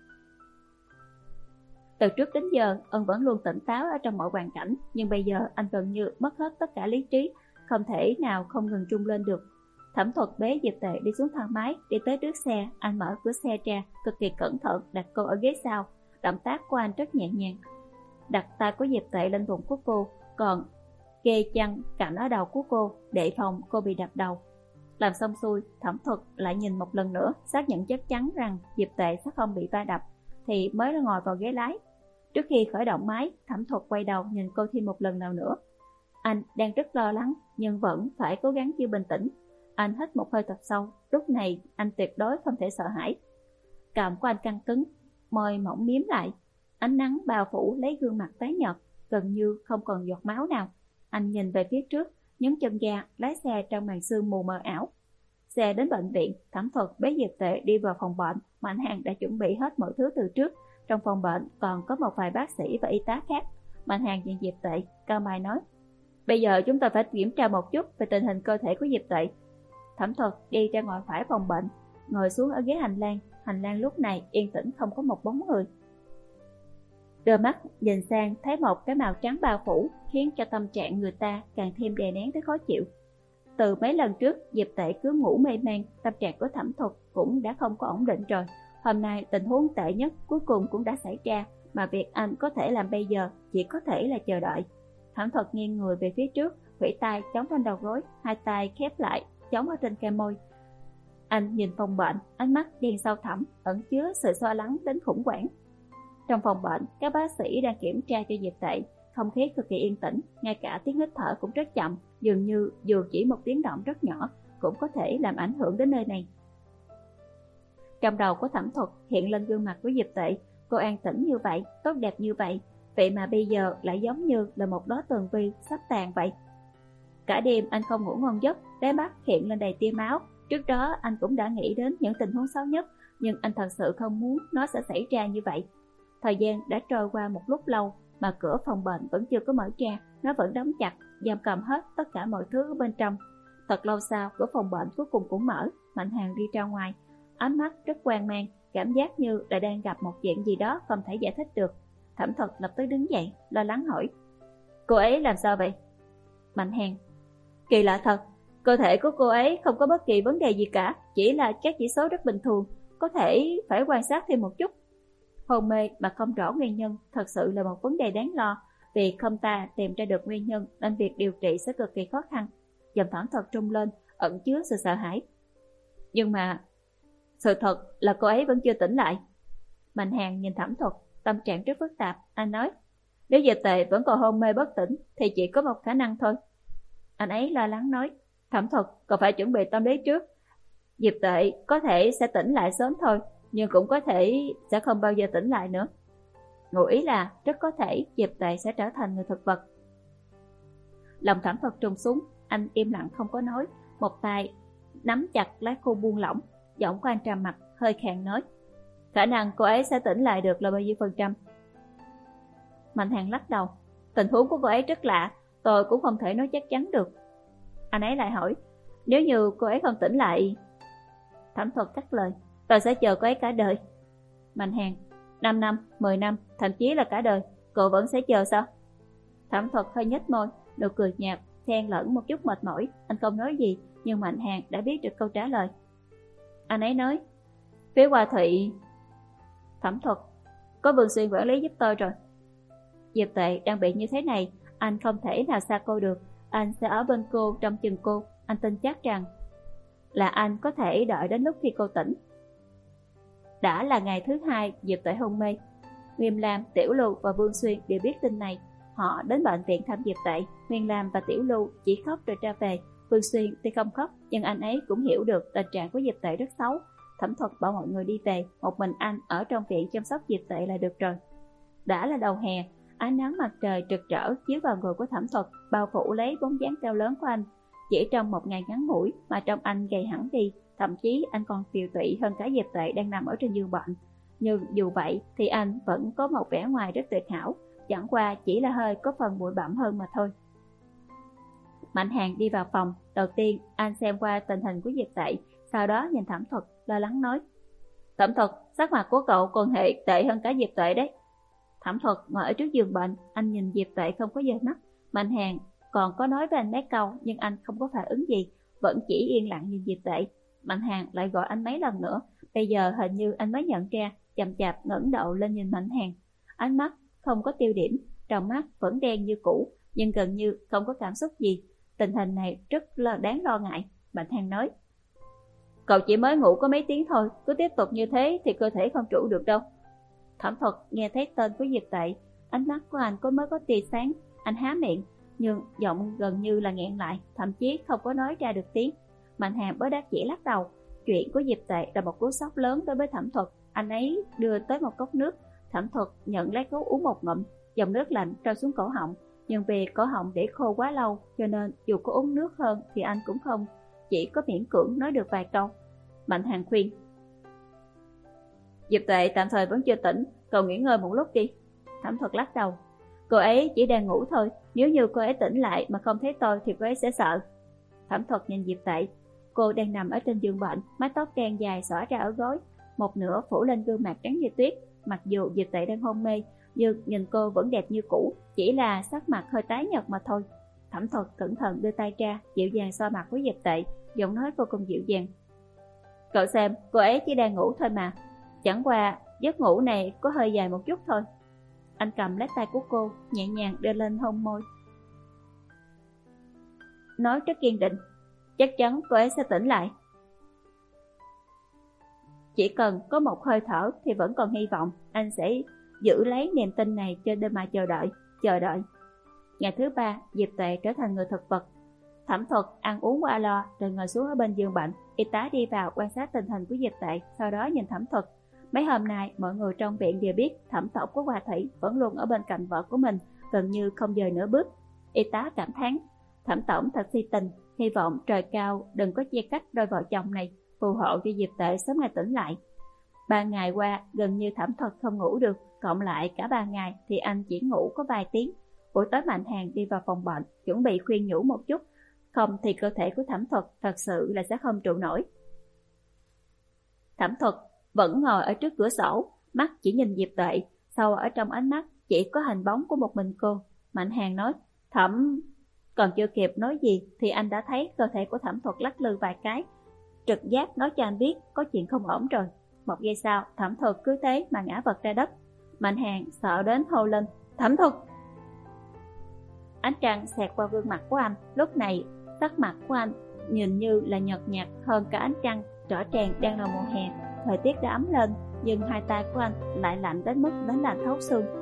Từ trước đến giờ, ông vẫn luôn tỉnh táo ở trong mọi hoàn cảnh, nhưng bây giờ anh gần như mất hết tất cả lý trí, không thể nào không ngừng rung lên được. Thẩm Thuật bế Diệp Tệ đi xuống thang máy, đi tới trước xe, anh mở cửa xe ra, cực kỳ cẩn thận đặt cô ở ghế sau. Động tác của anh rất nhẹ nhàng, đặt tay của Diệp Tệ lên bụng của cô, còn kê chăn cạnh ở đầu của cô, để phòng cô bị đập đầu. Làm xong xuôi, Thẩm Thuật lại nhìn một lần nữa, xác nhận chắc chắn rằng Diệp Tệ sẽ không bị va đập, thì mới ngồi vào ghế lái. Trước khi khởi động máy, Thẩm Thuật quay đầu nhìn cô thêm một lần nào nữa. Anh đang rất lo lắng, nhưng vẫn phải cố gắng giữ bình tĩnh. Anh hít một hơi thật sâu, lúc này anh tuyệt đối không thể sợ hãi. Cằm của anh căng cứng, môi mỏng miếm lại, ánh nắng bao phủ lấy gương mặt tái nhợt, gần như không còn giọt máu nào. Anh nhìn về phía trước, nhấn chân ga, lái xe trong màn sương mù mờ ảo. Xe đến bệnh viện, Thẩm Thuật bế Diệp Tệ đi vào phòng bệnh. Mạnh Hàn đã chuẩn bị hết mọi thứ từ trước. Trong phòng bệnh còn có một vài bác sĩ và y tá khác. Mạnh Hàn nhìn Diệp Tệ, cao mày nói, bây giờ chúng ta phải kiểm tra một chút về tình hình cơ thể của Diệp Tệ. Thẩm Thuật đi ra ngoài phải phòng bệnh, ngồi xuống ở ghế hành lang. Hành lang lúc này yên tĩnh, không có một bóng người. Đôi mắt nhìn sang thấy một cái màu trắng bao phủ, khiến cho tâm trạng người ta càng thêm đè nén tới khó chịu. Từ mấy lần trước Diệp Tệ cứ ngủ mê man, tâm trạng của Thẩm Thuật cũng đã không có ổn định rồi. Hôm nay tình huống tệ nhất cuối cùng cũng đã xảy ra, mà việc anh có thể làm bây giờ chỉ có thể là chờ đợi. Thẩm Thuật nghiêng người về phía trước, vẫy tay chống lên đầu gối, hai tay khép lại chống ở trên khe môi. Anh nhìn phòng bệnh, ánh mắt đen sâu thẳm, ẩn chứa sự lo lắng đến khủng hoảng. Trong phòng bệnh, các bác sĩ đang kiểm tra cho Diệp Tệ, không khí cực kỳ yên tĩnh, ngay cả tiếng hít thở cũng rất chậm, dường như dù chỉ một tiếng động rất nhỏ cũng có thể làm ảnh hưởng đến nơi này. Trong đầu của Thẩm Thuật hiện lên gương mặt của Diệp Tệ, cô an tĩnh như vậy, tốt đẹp như vậy, vậy mà bây giờ lại giống như là một đóa tường vi sắp tàn vậy. Cả đêm anh không ngủ ngon giấc, đáy mắt hiện lên đầy tia máu. Trước đó anh cũng đã nghĩ đến những tình huống xấu nhất, nhưng anh thật sự không muốn nó sẽ xảy ra như vậy. Thời gian đã trôi qua một lúc lâu mà cửa phòng bệnh vẫn chưa có mở ra, nó vẫn đóng chặt, giam cầm hết tất cả mọi thứ ở bên trong. Thật lâu sau, cửa phòng bệnh cuối cùng cũng mở. Mạnh Hàn đi ra ngoài, ánh mắt rất hoang mang, cảm giác như là đang gặp một chuyện gì đó không thể giải thích được. Thẩm Thuật lập tức đứng dậy, lo lắng hỏi, cô ấy làm sao vậy? Mạnh Hàn, kỳ lạ thật, cơ thể của cô ấy không có bất kỳ vấn đề gì cả, chỉ là các chỉ số rất bình thường, có thể phải quan sát thêm một chút. Hôn mê mà không rõ nguyên nhân thật sự là một vấn đề đáng lo, vì không ta tìm ra được nguyên nhân nên việc điều trị sẽ cực kỳ khó khăn. Giọng Thẩm Thuật trung lên, ẩn chứa sự sợ hãi. Nhưng mà sự thật là cô ấy vẫn chưa tỉnh lại. Mạnh Hàn nhìn Thẩm Thuật, tâm trạng rất phức tạp. Anh nói, nếu Diệp Tệ vẫn còn hôn mê bất tỉnh thì chỉ có một khả năng thôi. Anh ấy lo lắng nói, Thẩm Thuật còn phải chuẩn bị tâm lý trước. Diệp Tệ có thể sẽ tỉnh lại sớm thôi, nhưng cũng có thể sẽ không bao giờ tỉnh lại nữa. Ngụ ý là rất có thể Diệp Tệ sẽ trở thành người thực vật. Lòng Thẩm Thuật trùng xuống, anh im lặng không có nói, một tay nắm chặt lá khô buông lỏng, giọng của anh trầm mặc, hơi khàn nói, khả năng cô ấy sẽ tỉnh lại được là bao nhiêu phần trăm? Mạnh Hàn lắc đầu, tình huống của cô ấy rất lạ, tôi cũng không thể nói chắc chắn được. Anh ấy lại hỏi, nếu như cô ấy không tỉnh lại? Thẩm Thuật cắt lời, tôi sẽ chờ cô ấy cả đời. Mạnh Hàn, năm năm, mười năm, thậm chí là cả đời, cô vẫn sẽ chờ sao? Thẩm Thuật hơi nhếch môi, nụ cười nhạt, xen lẫn một chút mệt mỏi. Anh không nói gì, nhưng Mạnh Hàn đã biết được câu trả lời. Anh ấy nói, phía Hoa Thụy. Thẩm Thuật, có Vương Xuyên quản lý giúp tôi rồi. Diệp Tệ đang bị như thế này, anh không thể nào xa cô được. Anh sẽ ở bên cô, trong chừng cô. Anh tin chắc rằng là anh có thể đợi đến lúc khi cô tỉnh. Đã là ngày thứ hai Diệp Tệ hôn mê. Nguyên Lam, Tiểu Lưu và Vương Xuyên đều biết tin này. Họ đến bệnh viện thăm Diệp Tệ. Nguyên Lam và Tiểu Lưu chỉ khóc rồi ra về. Vương Xuyên thì không khóc, nhưng anh ấy cũng hiểu được tình trạng của Diệp Tệ rất xấu. Thẩm Thuật bảo mọi người đi về, một mình anh ở trong viện chăm sóc Diệp Tệ là được rồi. Đã là đầu hè, ánh nắng mặt trời rực rỡ chiếu vào người của Thẩm Thuật, bao phủ lấy bóng dáng cao lớn của anh. Chỉ trong một ngày ngắn ngủi mà trong anh gầy hẳn đi, thậm chí anh còn tiều tụy hơn cả Diệp Tệ đang nằm ở trên giường bệnh. Nhưng dù vậy thì anh vẫn có một vẻ ngoài rất tuyệt hảo, chẳng qua chỉ là hơi có phần bụi bặm hơn mà thôi. Mạnh Hàn đi vào phòng, đầu tiên anh xem qua tình hình của Diệp Tệ, sau đó nhìn Thẩm Thuật, lo lắng nói, Thẩm Thuật, sắc mặt của cậu còn hệ tệ hơn cả Diệp Tệ đấy. Thẩm Thuật ngồi ở trước giường bệnh, anh nhìn Diệp Tệ không có dời mắt. Mạnh Hàn còn có nói với anh mấy câu, nhưng anh không có phản ứng gì, vẫn chỉ yên lặng nhìn Diệp Tệ. Mạnh Hàn lại gọi anh mấy lần nữa, bây giờ hình như anh mới nhận ra, chậm chạp ngẩng đầu lên nhìn Mạnh Hàn. Ánh mắt không có tiêu điểm, trong mắt vẫn đen như cũ, nhưng gần như không có cảm xúc gì. Tình hình này rất là đáng lo ngại. Mạnh Hàn nói, cậu chỉ mới ngủ có mấy tiếng thôi, cứ tiếp tục như thế thì cơ thể không trụ được đâu. Thẩm Thuật nghe thấy tên của Diệp Tệ, ánh mắt của anh có mới có tia sáng. Anh há miệng, nhưng giọng gần như là nghẹn lại, thậm chí không có nói ra được tiếng. Mạnh Hàn bớt đắc chỉ lắc đầu. Chuyện của Diệp Tệ là một cú sốc lớn đối với Thẩm Thuật. Anh ấy đưa tới một cốc nước, Thẩm Thuật nhận lấy cốc uống một ngụm, dòng nước lạnh trôi xuống cổ họng. Nhưng vì cổ họng để khô quá lâu, cho nên dù có uống nước hơn thì anh cũng không, chỉ có miễn cưỡng nói được vài câu. Mạnh Hàn khuyên, Diệp Tệ tạm thời vẫn chưa tỉnh, cậu nghỉ ngơi một lúc đi. Thẩm Thuật lắc đầu, cô ấy chỉ đang ngủ thôi, nếu như cô ấy tỉnh lại mà không thấy tôi thì cô ấy sẽ sợ. Thẩm Thuật nhìn Diệp Tệ, cô đang nằm ở trên giường bệnh, mái tóc đen dài xõa ra ở gối, một nửa phủ lên gương mặt trắng như tuyết. Mặc dù Diệp Tệ đang hôn mê, nhưng nhìn cô vẫn đẹp như cũ, chỉ là sắc mặt hơi tái nhợt mà thôi. Thẩm Thuật cẩn thận đưa tay ra, dịu dàng xoa mặt của Diệp Tệ, giọng nói vô cùng dịu dàng, cậu xem, cô ấy chỉ đang ngủ thôi mà, chẳng qua giấc ngủ này có hơi dài một chút thôi. Anh cầm lấy tay của cô, nhẹ nhàng đưa lên hôn môi, nói rất kiên định, chắc chắn cô ấy sẽ tỉnh lại. Chỉ cần có một hơi thở thì vẫn còn hy vọng, anh sẽ giữ lấy niềm tin này cho đêm mà chờ đợi, chờ đợi. Ngày thứ ba, Diệp Tệ trở thành người thực vật. Thẩm Thuật ăn uống qua lo rồi ngồi xuống ở bên giường bệnh. Y tá đi vào quan sát tình hình của Diệp Tệ, sau đó nhìn Thẩm Thuật. Mấy hôm nay mọi người trong viện đều biết Thẩm tổng của Hoa Thủy vẫn luôn ở bên cạnh vợ của mình, gần như không dời nửa bước. Y tá cảm thán, Thẩm tổng thật si tình, hy vọng trời cao đừng có chia cách đôi vợ chồng này, phù hộ cho Diệp Tệ sớm ngày tỉnh lại. Ba ngày qua gần như Thẩm Thuật không ngủ được, cộng lại cả ba ngày thì anh chỉ ngủ có vài tiếng. Buổi tối Mạnh Hàn đi vào phòng bệnh, chuẩn bị khuyên nhủ một chút, không thì cơ thể của Thẩm Thuật thật sự là sẽ không trụ nổi. Thẩm Thuật vẫn ngồi ở trước cửa sổ, mắt chỉ nhìn Diệp Tệ, sâu ở trong ánh mắt chỉ có hình bóng của một mình cô. Mạnh Hàn nói, Thẩm... Còn chưa kịp nói gì thì anh đã thấy cơ thể của Thẩm Thuật lắc lư vài cái, trực giác nói cho anh biết có chuyện không ổn rồi. Một giây sau, Thẩm Thuật cứ thế mà ngã vật ra đất. Mạnh Hàn sợ đến hô lên, Thẩm Thuật! Ánh trăng xẹt qua gương mặt của anh, lúc này sắc mặt của anh nhìn như là nhợt nhạt hơn cả ánh trăng rõ ràng đang là mùa hè. Thời tiết đã ấm lên, nhưng hai tay của anh lại lạnh đến mức đến làm thấu xương.